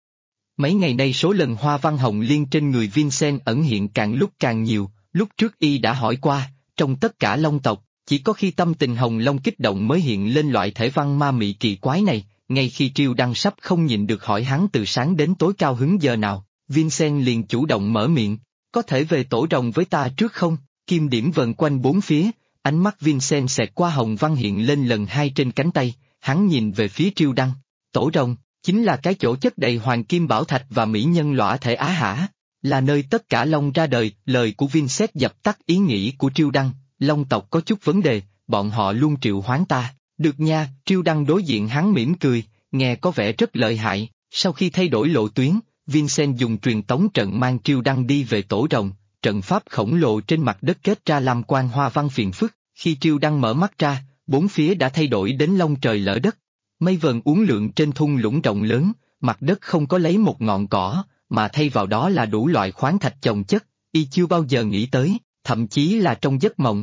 Mấy ngày nay số lần hoa văn hồng liên trên người Vincent ẩn hiện càng lúc càng nhiều, lúc trước y đã hỏi qua, trong tất cả long tộc, chỉ có khi tâm tình Hồng Long kích động mới hiện lên loại thể văn ma mị kỳ quái này. Ngay khi Triêu Đăng sắp không nhịn được hỏi hắn từ sáng đến tối cao hứng giờ nào, Vincent liền chủ động mở miệng, có thể về tổ rồng với ta trước không? Kim điểm vần quanh bốn phía, ánh mắt Vincent xẹt qua hồng văn hiện lên lần hai trên cánh tay, hắn nhìn về phía Triêu Đăng, tổ rồng, chính là cái chỗ chất đầy hoàng kim bảo thạch và mỹ nhân lõa thể á hả? là nơi tất cả Long ra đời. Lời của Vincent dập tắt ý nghĩ của Triêu Đăng, Long tộc có chút vấn đề, bọn họ luôn triệu hoán ta. Được nha, Triêu Đăng đối diện hắn mỉm cười, nghe có vẻ rất lợi hại. Sau khi thay đổi lộ tuyến, Vincent dùng truyền tống trận mang Triêu Đăng đi về tổ rồng, trận pháp khổng lồ trên mặt đất kết ra làm quan hoa văn phiền phức. Khi Triêu Đăng mở mắt ra, bốn phía đã thay đổi đến long trời lở đất. Mây vờn uốn lượn trên thung lũng rộng lớn, mặt đất không có lấy một ngọn cỏ, mà thay vào đó là đủ loại khoáng thạch chồng chất, y chưa bao giờ nghĩ tới, thậm chí là trong giấc mộng.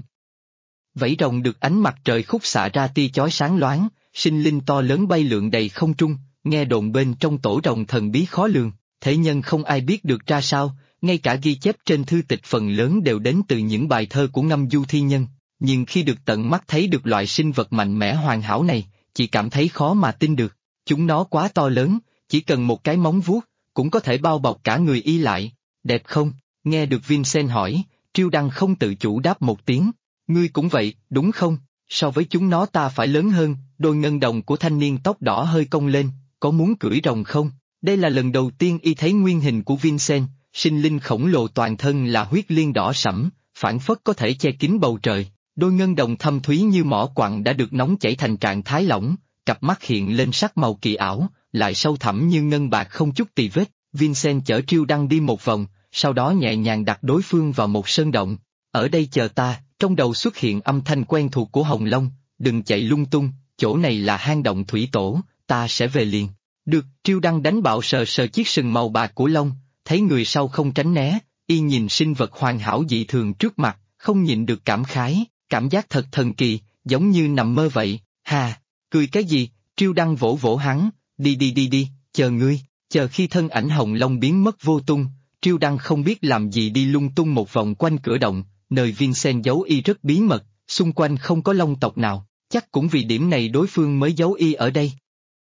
Vảy rồng được ánh mặt trời khúc xạ ra tia chói sáng loáng, sinh linh to lớn bay lượn đầy không trung, nghe đồn bên trong tổ rồng thần bí khó lường, thế nhân không ai biết được ra sao, ngay cả ghi chép trên thư tịch phần lớn đều đến từ những bài thơ của ngâm du thi nhân. Nhưng khi được tận mắt thấy được loại sinh vật mạnh mẽ hoàn hảo này, chỉ cảm thấy khó mà tin được. Chúng nó quá to lớn, chỉ cần một cái móng vuốt, cũng có thể bao bọc cả người y lại. Đẹp không? Nghe được Vincent hỏi, Triêu Đăng không tự chủ đáp một tiếng. Ngươi cũng vậy, đúng không? So với chúng nó ta phải lớn hơn. Đôi ngân đồng của thanh niên tóc đỏ hơi cong lên, có muốn cưỡi rồng không? Đây là lần đầu tiên y thấy nguyên hình của Vincent, sinh linh khổng lồ toàn thân là huyết liên đỏ sẫm, phảng phất có thể che kín bầu trời. Đôi ngân đồng thâm thúy như mỏ quặng đã được nóng chảy thành trạng thái lỏng, cặp mắt hiện lên sắc màu kỳ ảo, lại sâu thẳm như ngân bạc không chút tì vết. Vincent chở Triêu Đăng đi một vòng, sau đó nhẹ nhàng đặt đối phương vào một sơn động. Ở đây chờ ta, trong đầu xuất hiện âm thanh quen thuộc của Hồng Long, đừng chạy lung tung, chỗ này là hang động thủy tổ, ta sẽ về liền. Được, Triêu Đăng đánh bạo sờ sờ chiếc sừng màu bạc của Long, thấy người sau không tránh né, y nhìn sinh vật hoàn hảo dị thường trước mặt, không nhịn được cảm khái. Cảm giác thật thần kỳ, giống như nằm mơ vậy. Hà, cười cái gì? Triêu Đăng vỗ vỗ hắn, đi, chờ ngươi. Chờ khi thân ảnh Hồng Long biến mất vô tung, Triêu Đăng không biết làm gì đi lung tung một vòng quanh cửa động, nơi Vincent giấu y rất bí mật, xung quanh không có Long tộc nào, chắc cũng vì điểm này đối phương mới giấu y ở đây.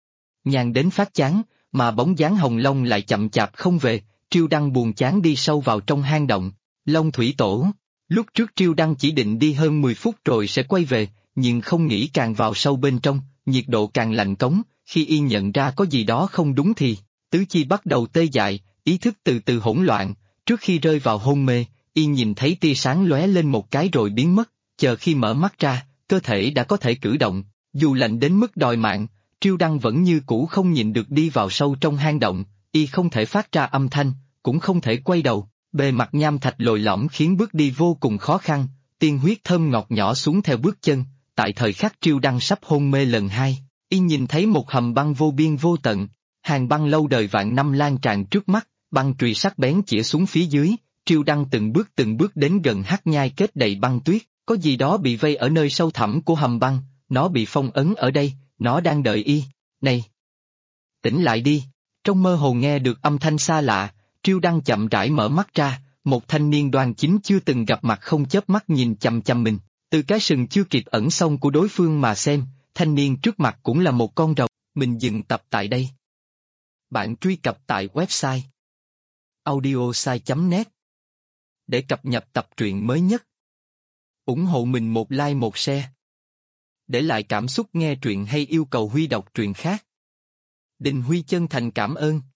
Nhàn đến phát chán, mà bóng dáng Hồng Long lại chậm chạp không về, Triêu Đăng buồn chán đi sâu vào trong hang động. Long thủy tổ. Lúc trước Triêu Đăng chỉ định đi hơn 10 phút rồi sẽ quay về, nhưng không nghĩ càng vào sâu bên trong, nhiệt độ càng lạnh cống, khi y nhận ra có gì đó không đúng thì, tứ chi bắt đầu tê dại, ý thức từ từ hỗn loạn, trước khi rơi vào hôn mê, y nhìn thấy tia sáng lóe lên một cái rồi biến mất, chờ khi mở mắt ra, cơ thể đã có thể cử động, dù lạnh đến mức đòi mạng, Triêu Đăng vẫn như cũ không nhịn được đi vào sâu trong hang động, y không thể phát ra âm thanh, cũng không thể quay đầu. Bề mặt nham thạch lồi lõm khiến bước đi vô cùng khó khăn, tiên huyết thơm ngọt nhỏ xuống theo bước chân. Tại thời khắc Triêu Đăng sắp hôn mê lần hai, y nhìn thấy một hầm băng vô biên vô tận, hàng băng lâu đời vạn năm lan tràn trước mắt, băng chùy sắc bén chĩa xuống phía dưới. Triêu Đăng từng bước đến gần hắc nhai kết đầy băng tuyết, có gì đó bị vây ở nơi sâu thẳm của hầm băng, nó bị phong ấn ở đây, nó đang đợi y. Này! Tỉnh lại đi! Trong mơ hồ nghe được âm thanh xa lạ. Triêu Đăng chậm rãi mở mắt ra, một thanh niên đoan chính chưa từng gặp mặt không chớp mắt nhìn chằm chằm mình, từ cái sừng chưa kịp ẩn song của đối phương mà xem, thanh niên trước mặt cũng là một con rồng. Mình dừng tập tại đây. Bạn truy cập tại website audiosai.net để cập nhật tập truyện mới nhất. Ủng hộ mình một like một share. Để lại cảm xúc nghe truyện hay yêu cầu Huy đọc truyện khác. Đình Huy chân thành cảm ơn.